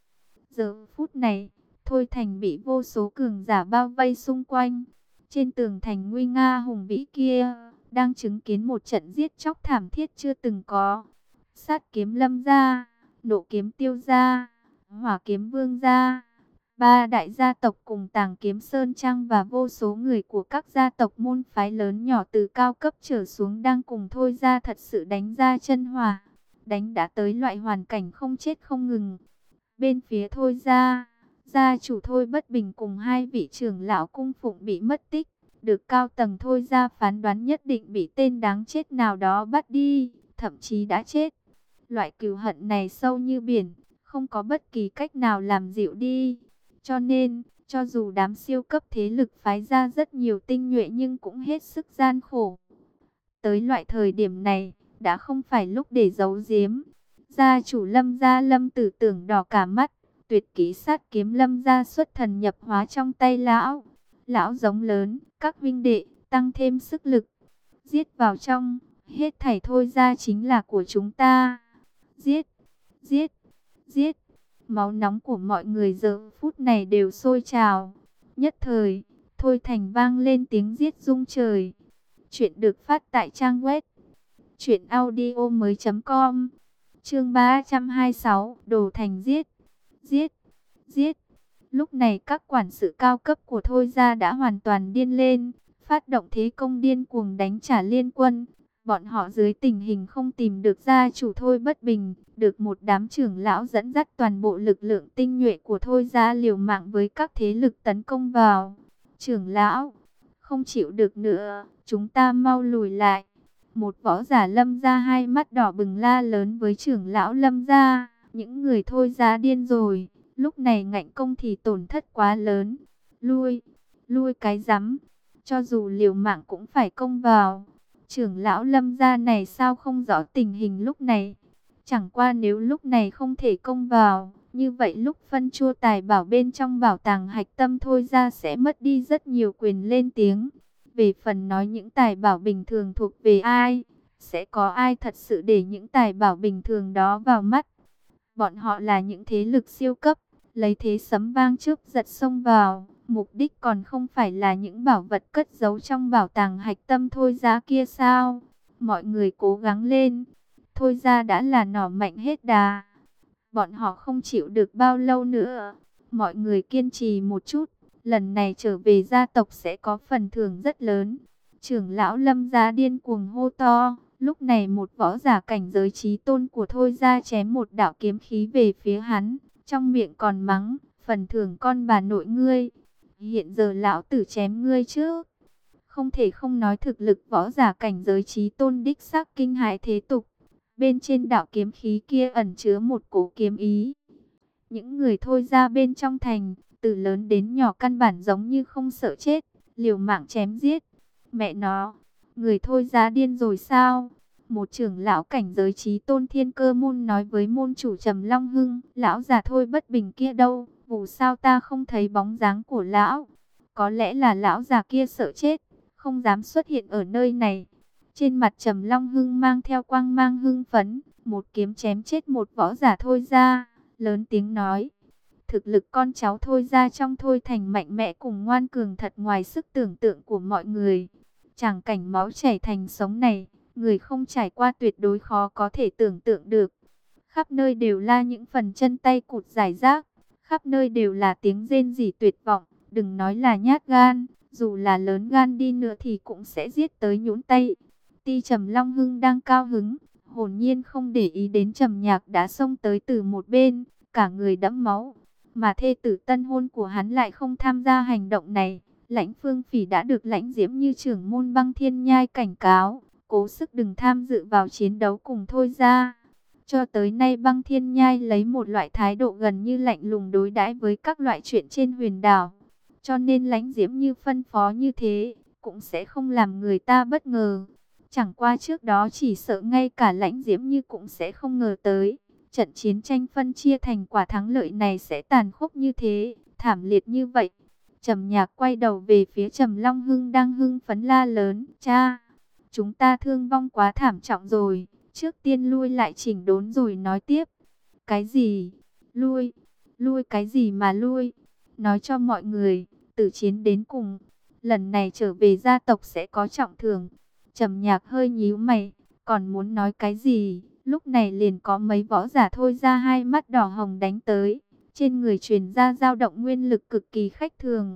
Giờ phút này, Thôi Thành bị vô số cường giả bao vây xung quanh. Trên tường thành nguy nga hùng vĩ kia, đang chứng kiến một trận giết chóc thảm thiết chưa từng có. Sát kiếm Lâm gia, nộ kiếm Tiêu gia, hỏa kiếm Vương gia, ba đại gia tộc cùng Tàng Kiếm Sơn Trang và vô số người của các gia tộc môn phái lớn nhỏ từ cao cấp trở xuống đang cùng Thôi gia thật sự đánh ra chân hỏa, đánh đã tới loại hoàn cảnh không chết không ngừng. Bên phía Thôi gia, gia chủ Thôi Bất Bình cùng hai vị trưởng lão cung phụng bị mất tích, được cao tầng Thôi gia phán đoán nhất định bị tên đáng chết nào đó bắt đi, thậm chí đã chết. Loại cừu hận này sâu như biển, không có bất kỳ cách nào làm dịu đi. Cho nên, cho dù đám siêu cấp thế lực phái ra rất nhiều tinh nhuệ nhưng cũng hết sức gian khổ. Tới loại thời điểm này, đã không phải lúc để giấu giếm. Gia chủ Lâm gia Lâm Tử Tưởng đỏ cả mắt, tuyệt kỹ sát kiếm Lâm gia xuất thần nhập hóa trong tay lão. Lão giống lớn, các vinh đệ, tăng thêm sức lực. Giết vào trong, hết thảy Thôi ra chính là của chúng ta. Giết, giết, giết. Máu nóng của mọi người giờ phút này đều sôi trào. Nhất thời, Thôi Thành vang lên tiếng giết rung trời. Chuyện được phát tại trang web truyện audio mới chấm com. Chương ba trăm hai mươi sáu, Đồ Thành giết, giết, giết. Lúc này các quản sự cao cấp của Thôi gia đã hoàn toàn điên lên, phát động thế công điên cuồng đánh trả liên quân. Bọn họ dưới tình hình không tìm được gia chủ Thôi Bất Bình, được một đám trưởng lão dẫn dắt toàn bộ lực lượng tinh nhuệ của Thôi gia liều mạng với các thế lực tấn công vào. Trưởng lão, không chịu được nữa, chúng ta mau lùi lại. Một võ giả Lâm gia hai mắt đỏ bừng la lớn với trưởng lão Lâm gia, những người Thôi gia điên rồi, lúc này ngạnh công thì tổn thất quá lớn. Lui, lui cái rắm, cho dù liều mạng cũng phải công vào. Trưởng lão Lâm gia này sao không rõ tình hình lúc này. Chẳng qua nếu lúc này không thể công vào, như vậy lúc phân chua tài bảo bên trong bảo tàng hạch tâm Thôi gia sẽ mất đi rất nhiều quyền lên tiếng. Về phần nói những tài bảo bình thường thuộc về ai, sẽ có ai thật sự để những tài bảo bình thường đó vào mắt. Bọn họ là những thế lực siêu cấp, lấy thế sấm vang trước giật xông vào, mục đích còn không phải là những bảo vật cất giấu trong bảo tàng hạch tâm Thôi gia kia sao? Mọi người cố gắng lên, Thôi gia đã là nỏ mạnh hết đà. Bọn họ không chịu được bao lâu nữa, mọi người kiên trì một chút, lần này trở về gia tộc sẽ có phần thưởng rất lớn. Trưởng lão Lâm gia điên cuồng hô to. Lúc này một võ giả cảnh giới chí tôn của Thôi gia chém một đạo kiếm khí về phía hắn, trong miệng còn mắng, phần thưởng con bà nội ngươi. Hiện giờ lão tử chém ngươi chứ. Không thể không nói thực lực võ giả cảnh giới chí tôn đích xác kinh hãi thế tục. Bên trên đạo kiếm khí kia ẩn chứa một cổ kiếm ý. Những người Thôi gia bên trong thành, từ lớn đến nhỏ căn bản giống như không sợ chết, liều mạng chém giết. Mẹ nó, người Thôi gia điên rồi sao? Một trưởng lão cảnh giới chí tôn Thiên Cơ môn nói với môn chủ Trầm Long Hưng, lão già Thôi Bất Bình kia đâu, vụ sao ta không thấy bóng dáng của lão? Có lẽ là lão già kia sợ chết, không dám xuất hiện ở nơi này. Trên mặt Trầm Long Hưng mang theo quang mang hưng phấn, một kiếm chém chết một võ giả Thôi gia, lớn tiếng nói. Thực lực con cháu Thôi gia trong Thôi Thành mạnh mẽ cùng ngoan cường thật ngoài sức tưởng tượng của mọi người. Tràng cảnh máu chảy thành sống này, người không trải qua tuyệt đối khó có thể tưởng tượng được. Khắp nơi đều là những phần chân tay cụt rải rác, khắp nơi đều là tiếng rên rỉ tuyệt vọng, đừng nói là nhát gan, dù là lớn gan đi nữa thì cũng sẽ giết tới nhũn tay. Ti Trầm Long Hưng đang cao hứng, hồn nhiên không để ý đến Trầm Nhạc đã xông tới từ một bên, cả người đẫm máu, mà thê tử tân hôn của hắn lại không tham gia hành động này. Lãnh Phương Phỉ đã được Lãnh Diễm như trưởng môn Băng Thiên Nhai cảnh cáo, cố sức đừng tham dự vào chiến đấu cùng Thôi gia. Cho tới nay Băng Thiên Nhai lấy một loại thái độ gần như lạnh lùng đối đãi với các loại chuyện trên huyền đảo. Cho nên Lãnh Diễm như phân phó như thế, cũng sẽ không làm người ta bất ngờ. Chẳng qua trước đó chỉ sợ ngay cả Lãnh Diễm như cũng sẽ không ngờ tới. Trận chiến tranh phân chia thành quả thắng lợi này sẽ tàn khốc như thế, thảm liệt như vậy. Trầm Nhạc quay đầu về phía Trầm Long Hưng đang hưng phấn la lớn. Cha, chúng ta thương vong quá thảm trọng rồi. Trước tiên lui lại chỉnh đốn rồi nói tiếp. Cái gì? Lui? Lui cái gì mà lui? Nói cho mọi người, tử chiến đến cùng. Lần này trở về gia tộc sẽ có trọng thưởng. Trầm Nhạc hơi nhíu mày, còn muốn nói cái gì? Lúc này liền có mấy võ giả Thôi gia hai mắt đỏ hồng đánh tới. Trên người truyền ra dao động nguyên lực cực kỳ khách thường.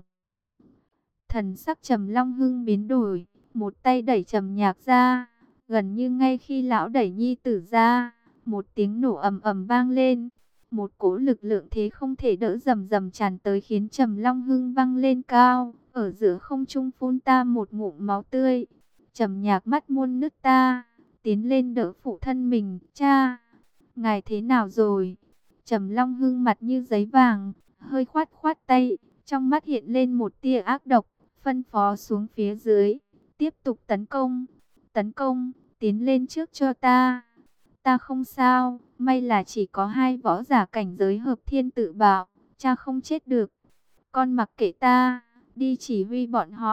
Thần sắc Trầm Long Hưng biến đổi, một tay đẩy Trầm Nhạc ra, gần như ngay khi lão đẩy nhi tử ra, một tiếng nổ ầm ầm vang lên, một cỗ lực lượng thế không thể đỡ rầm rầm tràn tới khiến Trầm Long Hưng văng lên cao, ở giữa không trung phun ta một ngụm máu tươi. Trầm Nhạc mắt muôn nứt ta, tiến lên đỡ phụ thân mình. Cha, ngài thế nào rồi? Trầm Long Hưng mặt như giấy vàng, hơi khoát khoát tay, trong mắt hiện lên một tia ác độc, phân phó xuống phía dưới, tiếp tục tấn công, tấn công, tiến lên trước cho ta. Ta không sao, may là chỉ có hai võ giả cảnh giới hợp thiên tự bảo, cha không chết được. Con mặc kệ ta, đi chỉ huy bọn họ,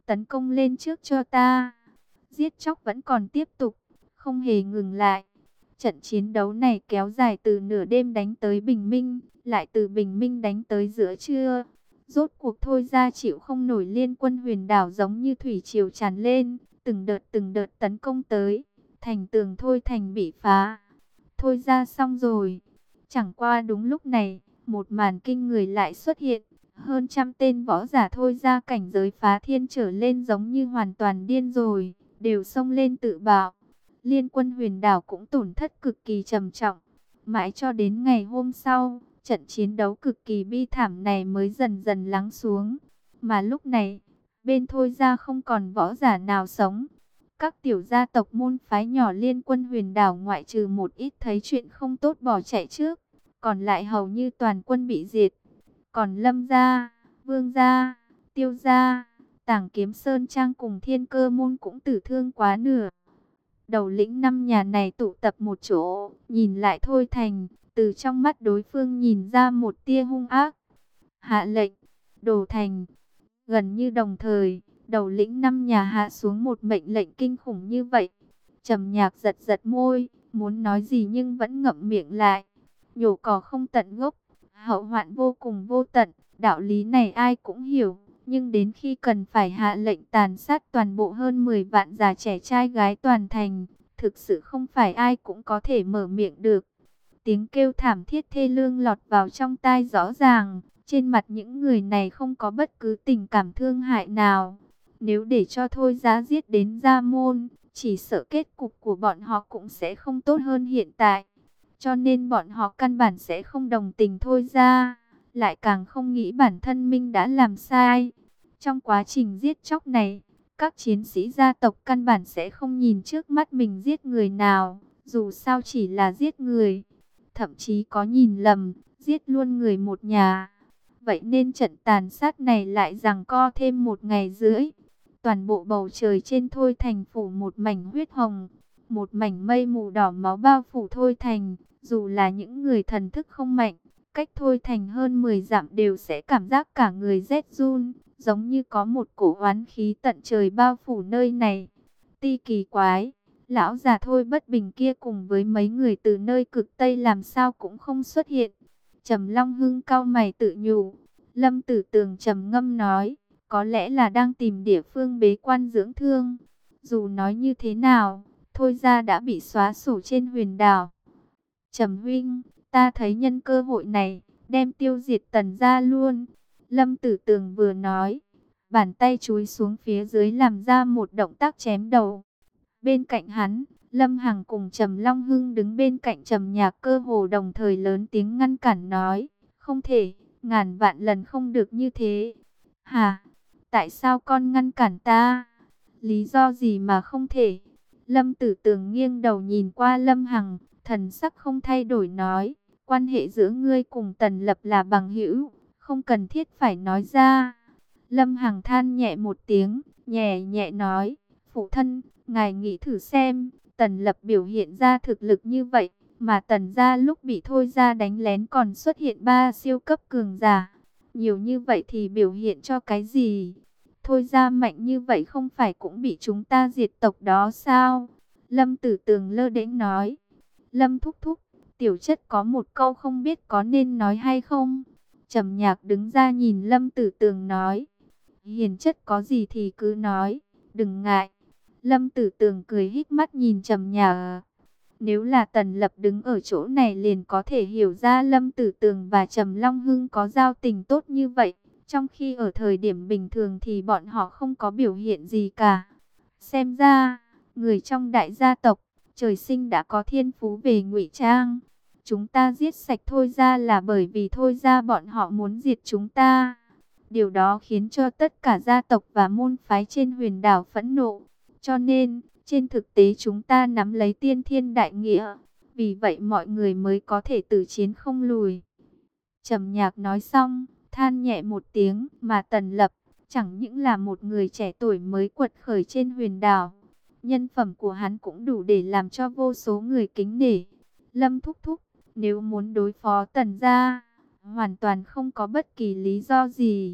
tấn công lên trước cho ta. Giết chóc vẫn còn tiếp tục, không hề ngừng lại. Trận chiến đấu này kéo dài từ nửa đêm đánh tới bình minh, lại từ bình minh đánh tới giữa trưa. Rốt cuộc Thôi Gia chịu không nổi, Liên Quân Huyền Đảo giống như thủy triều tràn lên, từng đợt từng đợt tấn công tới. Thành tường Thôi Thành bị phá. Thôi Gia xong rồi. Chẳng qua đúng lúc này, một màn kinh người lại xuất hiện. Hơn trăm tên võ giả Thôi Gia cảnh giới phá thiên trở lên giống như hoàn toàn điên rồi, đều xông lên tự bạo. Liên Quân Huyền Đảo cũng tổn thất cực kỳ trầm trọng. Mãi cho đến ngày hôm sau, trận chiến đấu cực kỳ bi thảm này mới dần dần lắng xuống. Mà lúc này, bên Thôi Gia không còn võ giả nào sống. Các tiểu gia tộc môn phái nhỏ Liên Quân Huyền Đảo ngoại trừ một ít thấy chuyện không tốt bỏ chạy trước, còn lại hầu như toàn quân bị diệt. Còn Lâm gia, Vương gia, Tiêu gia, Tảng Kiếm Sơn Trang cùng Thiên Cơ môn cũng tử thương quá nửa. Đầu lĩnh năm nhà này tụ tập một chỗ, nhìn lại Thôi Thành, từ trong mắt đối phương nhìn ra một tia hung ác. Hạ lệnh, đổ thành. Gần như đồng thời, đầu lĩnh năm nhà hạ xuống một mệnh lệnh kinh khủng như vậy. Trầm Nhạc giật giật môi, muốn nói gì nhưng vẫn ngậm miệng lại. Nhổ cỏ không tận gốc, hậu hoạn vô cùng vô tận, đạo lý này ai cũng hiểu. Nhưng đến khi cần phải hạ lệnh tàn sát toàn bộ hơn mười vạn già trẻ trai gái toàn thành, thực sự không phải ai cũng có thể mở miệng được. Tiếng kêu thảm thiết thê lương lọt vào trong tai rõ ràng, trên mặt những người này không có bất cứ tình cảm thương hại nào. Nếu để cho Thôi Gia giết đến Gia Môn, chỉ sợ kết cục của bọn họ cũng sẽ không tốt hơn hiện tại. Cho nên bọn họ căn bản sẽ không đồng tình Thôi Gia, lại càng không nghĩ bản thân mình đã làm sai. Trong quá trình giết chóc này, các chiến sĩ gia tộc căn bản sẽ không nhìn trước mắt mình giết người nào, dù sao chỉ là giết người. Thậm chí có nhìn lầm, giết luôn người một nhà. Vậy nên trận tàn sát này lại giằng co thêm một ngày rưỡi. Toàn bộ bầu trời trên Thôi Thành phủ một mảnh huyết hồng, một mảnh mây mù đỏ máu bao phủ Thôi Thành. Dù là những người thần thức không mạnh, cách Thôi Thành hơn mười dặm đều sẽ cảm giác cả người rét run, giống như có một cổ oán khí tận trời bao phủ nơi này. Ti kỳ quái, lão già Thôi Bất Bình kia cùng với mấy người từ nơi cực Tây làm sao cũng không xuất hiện. Trầm Long Hưng cau mày tự nhủ. Lâm Tử Tường trầm ngâm nói, có lẽ là đang tìm địa phương bế quan dưỡng thương. Dù nói như thế nào, Thôi Gia đã bị xóa sổ trên Huyền Đảo. Trầm huynh, ta thấy nhân cơ hội này, đem tiêu diệt Tần gia luôn. Lâm Tử Tường vừa nói, bàn tay chúi xuống phía dưới làm ra một động tác chém đầu. Bên cạnh hắn, Lâm Hằng cùng Trầm Long Hưng đứng bên cạnh Trầm Nhạc cơ hồ đồng thời lớn tiếng ngăn cản nói, không thể, ngàn vạn lần không được như thế. Hả? Tại sao con ngăn cản ta? Lý do gì mà không thể? Lâm Tử Tường nghiêng đầu nhìn qua Lâm Hằng, thần sắc không thay đổi nói, quan hệ giữa ngươi cùng Tần Lập là bằng hữu, không cần thiết phải nói ra. Lâm Hằng than nhẹ một tiếng, nhẹ nhẹ nói, phụ thân, ngài nghĩ thử xem, Tần Lập biểu hiện ra thực lực như vậy, mà Tần gia lúc bị Thôi Gia đánh lén còn xuất hiện ba siêu cấp cường giả. Nhiều như vậy thì biểu hiện cho cái gì? Thôi Gia mạnh như vậy không phải cũng bị chúng ta diệt tộc đó sao? Lâm Tử Tường lơ đễnh nói. Lâm thúc thúc, tiểu chất có một câu không biết có nên nói hay không? Trầm Nhạc đứng ra nhìn Lâm Tử Tường nói. Hiền chất có gì thì cứ nói, đừng ngại. Lâm Tử Tường cười híp mắt nhìn Trầm Nhạc. Nếu là Tần Lập đứng ở chỗ này liền có thể hiểu ra Lâm Tử Tường và Trầm Long Hưng có giao tình tốt như vậy. Trong khi ở thời điểm bình thường thì bọn họ không có biểu hiện gì cả. Xem ra, người trong đại gia tộc, trời sinh đã có thiên phú về ngụy trang. Chúng ta giết sạch Thôi Gia là bởi vì Thôi Gia bọn họ muốn diệt chúng ta. Điều đó khiến cho tất cả gia tộc và môn phái trên Huyền Đảo phẫn nộ. Cho nên, trên thực tế chúng ta nắm lấy tiên thiên đại nghĩa. Vì vậy mọi người mới có thể tử chiến không lùi. Trầm Nhạc nói xong, than nhẹ một tiếng, mà Tần Lập chẳng những là một người trẻ tuổi mới quật khởi trên Huyền Đảo. Nhân phẩm của hắn cũng đủ để làm cho vô số người kính nể. Lâm thúc thúc, nếu muốn đối phó Tần gia, hoàn toàn không có bất kỳ lý do gì.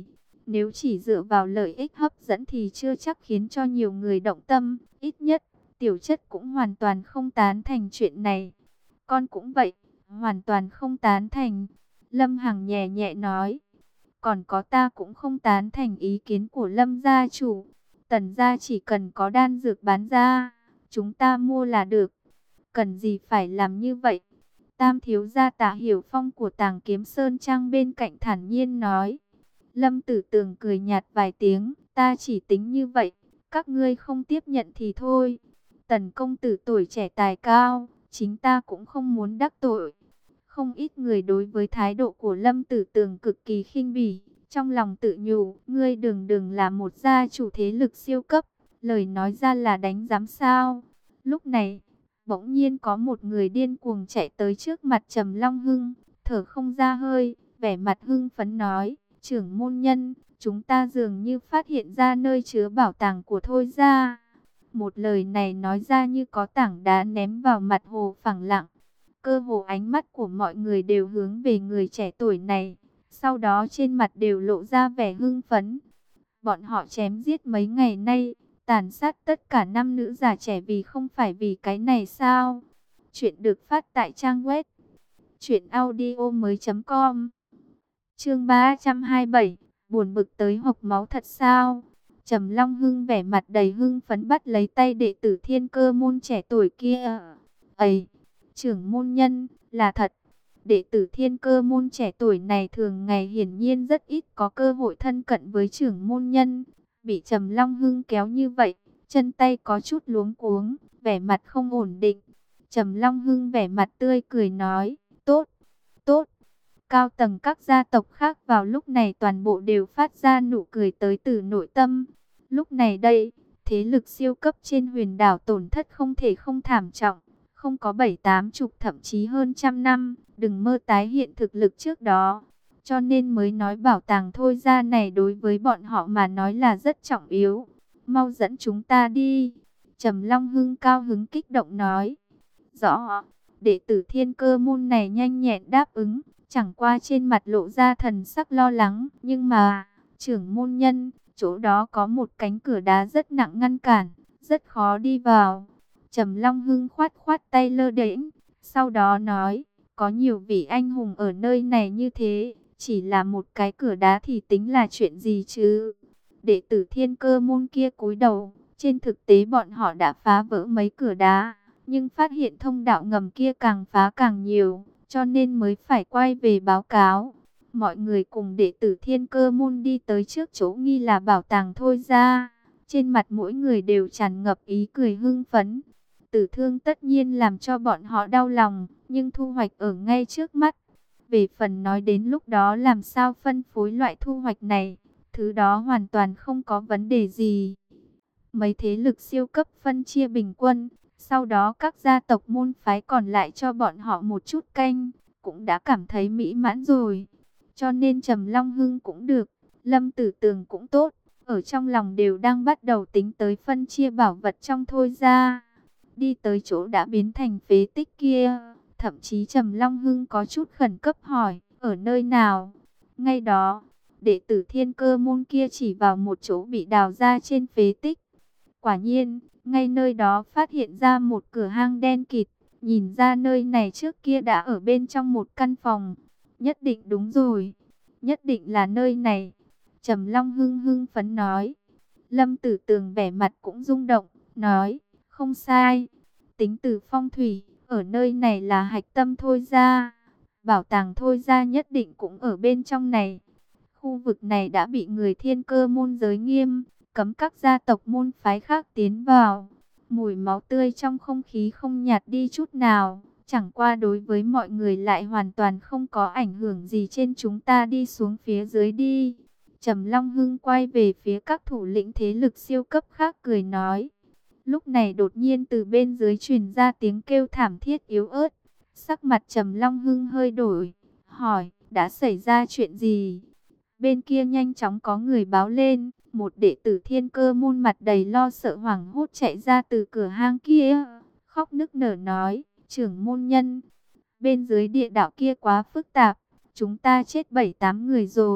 Nếu chỉ dựa vào lợi ích hấp dẫn thì chưa chắc khiến cho nhiều người động tâm. Ít nhất, Tiểu Chất cũng hoàn toàn không tán thành chuyện này. Con cũng vậy, hoàn toàn không tán thành. Lâm Hằng nhẹ nhẹ nói. Còn có ta cũng không tán thành ý kiến của Lâm gia chủ. Tần gia chỉ cần có đan dược bán ra, chúng ta mua là được. Cần gì phải làm như vậy? Tam thiếu gia Tạ Hiểu Phong của Tàng Kiếm Sơn Trang bên cạnh thản nhiên nói. Lâm Tử Tường cười nhạt vài tiếng, ta chỉ tính như vậy, các ngươi không tiếp nhận thì thôi. Tần công tử tuổi trẻ tài cao, chính ta cũng không muốn đắc tội. Không ít người đối với thái độ của Lâm Tử Tường cực kỳ khinh bỉ, trong lòng tự nhủ, ngươi đừng đừng là một gia chủ thế lực siêu cấp, lời nói ra là đánh giám sao. Lúc này, bỗng nhiên có một người điên cuồng chạy tới trước mặt Trầm Long Hưng, thở không ra hơi, vẻ mặt hưng phấn nói, trưởng môn nhân, chúng ta dường như phát hiện ra nơi chứa bảo tàng của Thôi gia. Một lời này nói ra như có tảng đá ném vào mặt Hồ phẳng lặng. Cơ hồ ánh mắt của mọi người đều hướng về người trẻ tuổi này, sau đó trên mặt đều lộ ra vẻ hưng phấn. Bọn họ chém giết mấy ngày nay, tàn sát tất cả nam nữ già trẻ vì không phải vì cái này sao? Chuyện được phát tại trang web truyện audio mới chấm com. Chương ba trăm hai mươi bảy, buồn bực tới hộc máu thật sao? Trầm Long Hưng vẻ mặt đầy hưng phấn bắt lấy tay đệ tử Thiên Cơ môn trẻ tuổi kia. "Ầy, trưởng môn nhân, là thật." Đệ tử Thiên Cơ môn trẻ tuổi này thường ngày hiển nhiên rất ít có cơ hội thân cận với trưởng môn nhân, bị Trầm Long Hưng kéo như vậy, chân tay có chút luống cuống, vẻ mặt không ổn định. Trầm Long Hưng vẻ mặt tươi cười nói, "Tốt, tốt." Cao tầng các gia tộc khác vào lúc này toàn bộ đều phát ra nụ cười tới từ nội tâm. Lúc này đây, thế lực siêu cấp trên huyền đảo tổn thất không thể không thảm trọng, không có bảy tám chục thậm chí hơn trăm năm, đừng mơ tái hiện thực lực trước đó. Cho nên mới nói bảo tàng Thôi gia này đối với bọn họ mà nói là rất trọng yếu. Mau dẫn chúng ta đi. Trầm Long Hưng cao hứng kích động nói. Rõ, đệ tử Thiên Cơ môn này nhanh nhẹn đáp ứng, chẳng qua trên mặt lộ ra thần sắc lo lắng. Nhưng mà, trưởng môn nhân, chỗ đó có một cánh cửa đá rất nặng ngăn cản, rất khó đi vào. Trầm Long Hưng khoát khoát tay lơ đễnh, sau đó nói, có nhiều vị anh hùng ở nơi này như thế, chỉ là một cái cửa đá thì tính là chuyện gì chứ? Đệ tử Thiên Cơ môn kia cúi đầu, trên thực tế bọn họ đã phá vỡ mấy cửa đá, nhưng phát hiện thông đạo ngầm kia càng phá càng nhiều, cho nên mới phải quay về báo cáo. Mọi người cùng đệ tử Thiên Cơ môn đi tới trước chỗ nghi là bảo tàng Thôi gia, trên mặt mỗi người đều tràn ngập ý cười hưng phấn. Tử thương tất nhiên làm cho bọn họ đau lòng, nhưng thu hoạch ở ngay trước mắt. Về phần nói đến lúc đó làm sao phân phối loại thu hoạch này, thứ đó hoàn toàn không có vấn đề gì. Mấy thế lực siêu cấp phân chia bình quân, sau đó các gia tộc môn phái còn lại cho bọn họ một chút canh, cũng đã cảm thấy mỹ mãn rồi. Cho nên Trầm Long Hưng cũng được, Lâm Tử Tường cũng tốt, ở trong lòng đều đang bắt đầu tính tới phân chia bảo vật trong Thôi gia. Đi tới chỗ đã biến thành phế tích kia, thậm chí Trầm Long Hưng có chút khẩn cấp hỏi, ở nơi nào? Ngay đó, đệ tử Thiên Cơ môn kia chỉ vào một chỗ bị đào ra trên phế tích. Quả nhiên, ngay nơi đó phát hiện ra một cửa hang đen kịt, nhìn ra nơi này trước kia đã ở bên trong một căn phòng. Nhất định đúng rồi, nhất định là nơi này. Trầm Long Hưng hưng phấn nói. Lâm Tử Tường vẻ mặt cũng rung động, nói, không sai, tính từ phong thủy, ở nơi này là hạch tâm Thôi gia. Bảo tàng Thôi gia nhất định cũng ở bên trong này. Khu vực này đã bị người Thiên Cơ môn giới nghiêm, cấm các gia tộc môn phái khác tiến vào. Mùi máu tươi trong không khí không nhạt đi chút nào, chẳng qua đối với mọi người lại hoàn toàn không có ảnh hưởng gì. Trên chúng ta đi xuống phía dưới đi. Trầm Long Hưng quay về phía các thủ lĩnh thế lực siêu cấp khác cười nói. Lúc này đột nhiên từ bên dưới truyền ra tiếng kêu thảm thiết yếu ớt. Sắc mặt Trầm Long Hưng hơi đổi, hỏi, đã xảy ra chuyện gì? Bên kia nhanh chóng có người báo lên, một đệ tử Thiên Cơ môn mặt đầy lo sợ hoảng hốt chạy ra từ cửa hang kia, khóc nức nở nói, trưởng môn nhân, bên dưới địa đạo kia quá phức tạp, chúng ta chết bảy tám người rồi,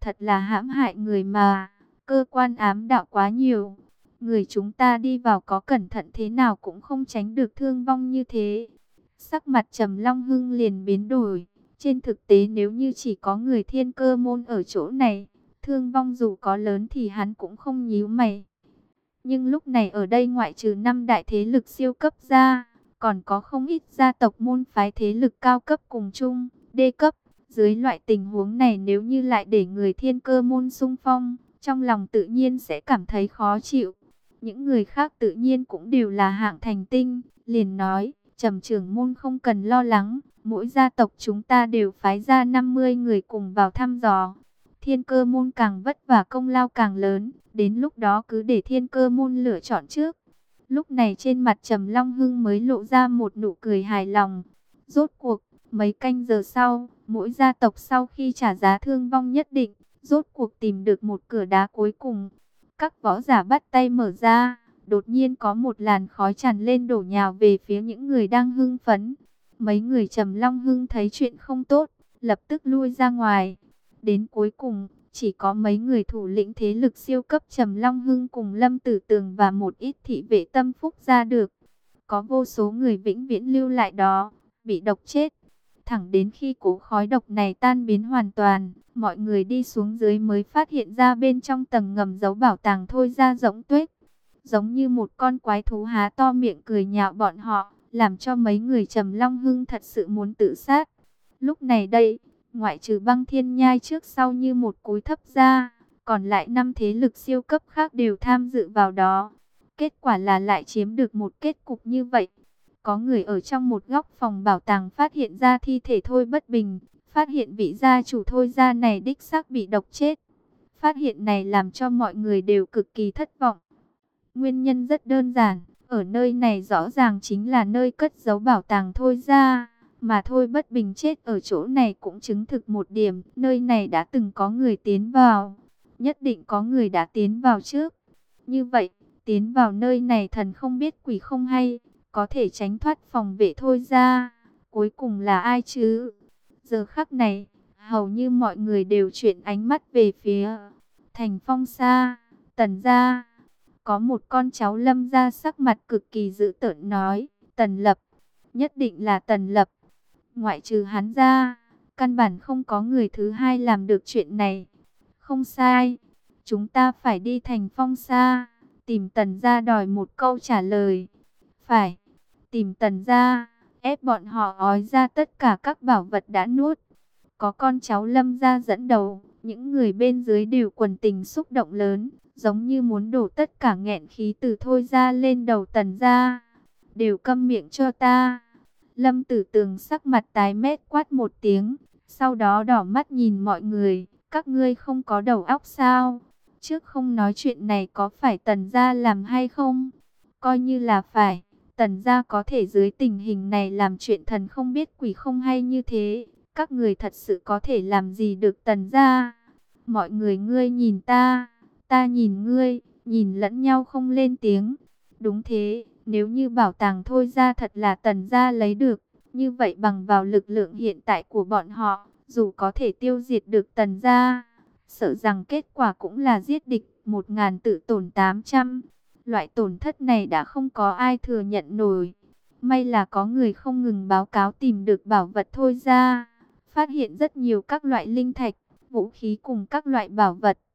thật là hãm hại người mà, cơ quan ám đạo quá nhiều. Người chúng ta đi vào có cẩn thận thế nào cũng không tránh được thương vong như thế. Sắc mặt Trầm Long Hưng liền biến đổi. Trên thực tế nếu như chỉ có người Thiên Cơ môn ở chỗ này, thương vong dù có lớn thì hắn cũng không nhíu mày. Nhưng lúc này ở đây ngoại trừ năm đại thế lực siêu cấp ra, còn có không ít gia tộc môn phái thế lực cao cấp cùng chung, đê cấp. Dưới loại tình huống này nếu như lại để người Thiên Cơ môn xung phong, trong lòng tự nhiên sẽ cảm thấy khó chịu. Những người khác tự nhiên cũng đều là hạng thành tinh, liền nói, Trầm trưởng môn không cần lo lắng, mỗi gia tộc chúng ta đều phái ra năm mươi người cùng vào thăm dò. Thiên Cơ môn càng vất vả công lao càng lớn, đến lúc đó cứ để Thiên Cơ môn lựa chọn trước. Lúc này trên mặt Trầm Long Hưng mới lộ ra một nụ cười hài lòng. Rốt cuộc, mấy canh giờ sau, mỗi gia tộc sau khi trả giá thương vong nhất định, rốt cuộc tìm được một cửa đá cuối cùng. Các võ giả bắt tay mở ra, đột nhiên có một làn khói tràn lên đổ nhào về phía những người đang hưng phấn. Mấy người Trầm Long Hưng thấy chuyện không tốt, lập tức lui ra ngoài. Đến cuối cùng, chỉ có mấy người thủ lĩnh thế lực siêu cấp Trầm Long Hưng cùng Lâm Tử Tường và một ít thị vệ tâm phúc ra được. Có vô số người vĩnh viễn lưu lại đó, bị độc chết. Thẳng đến khi cỗ khói độc này tan biến hoàn toàn, mọi người đi xuống dưới mới phát hiện ra bên trong tầng ngầm giấu bảo tàng Thôi Ra rỗng tuếch. Giống như một con quái thú há to miệng cười nhạo bọn họ, làm cho mấy người Trầm Long Hưng thật sự muốn tự sát. Lúc này đây, ngoại trừ Băng Thiên Nhai trước sau như một cúi thấp ra, còn lại năm thế lực siêu cấp khác đều tham dự vào đó. Kết quả là lại chiếm được một kết cục như vậy. Có người ở trong một góc phòng bảo tàng phát hiện ra thi thể Thôi Bất Bình, phát hiện vị gia chủ Thôi gia này đích xác bị độc chết. Phát hiện này làm cho mọi người đều cực kỳ thất vọng. Nguyên nhân rất đơn giản, ở nơi này rõ ràng chính là nơi cất giấu bảo tàng Thôi gia, mà Thôi Bất Bình chết ở chỗ này cũng chứng thực một điểm, nơi này đã từng có người tiến vào, nhất định có người đã tiến vào trước. Như vậy, tiến vào nơi này thần không biết quỷ không hay, có thể tránh thoát phòng vệ Thôi gia, cuối cùng là ai chứ? Giờ khắc này, hầu như mọi người đều chuyển ánh mắt về phía Thành Phong Sa, Tần gia. Có một con cháu Lâm gia sắc mặt cực kỳ dữ tợn nói, Tần Lập, nhất định là Tần Lập. Ngoại trừ hắn ra, căn bản không có người thứ hai làm được chuyện này. Không sai, chúng ta phải đi Thành Phong Sa, tìm Tần gia đòi một câu trả lời. Phải, tìm Tần gia, ép bọn họ ói ra tất cả các bảo vật đã nuốt. Có con cháu Lâm gia dẫn đầu, những người bên dưới đều quần tình xúc động lớn, giống như muốn đổ tất cả nghẹn khí từ Thôi gia lên đầu Tần gia. Đều câm miệng cho ta. Lâm Tử Tường sắc mặt tái mét quát một tiếng, sau đó đỏ mắt nhìn mọi người, các ngươi không có đầu óc sao? Trước không nói chuyện này có phải Tần gia làm hay không? Coi như là phải, Tần gia có thể dưới tình hình này làm chuyện thần không biết quỷ không hay như thế, các người thật sự có thể làm gì được Tần gia? Mọi người ngươi nhìn ta, ta nhìn ngươi, nhìn lẫn nhau không lên tiếng. Đúng thế, nếu như bảo tàng Thôi Ra thật là Tần gia lấy được, như vậy bằng vào lực lượng hiện tại của bọn họ, dù có thể tiêu diệt được Tần gia, sợ rằng kết quả cũng là giết địch một ngàn tự tổn tám trăm. Loại tổn thất này đã không có ai thừa nhận nổi. May là có người không ngừng báo cáo tìm được bảo vật Thôi Ra, phát hiện rất nhiều các loại linh thạch, vũ khí cùng các loại bảo vật.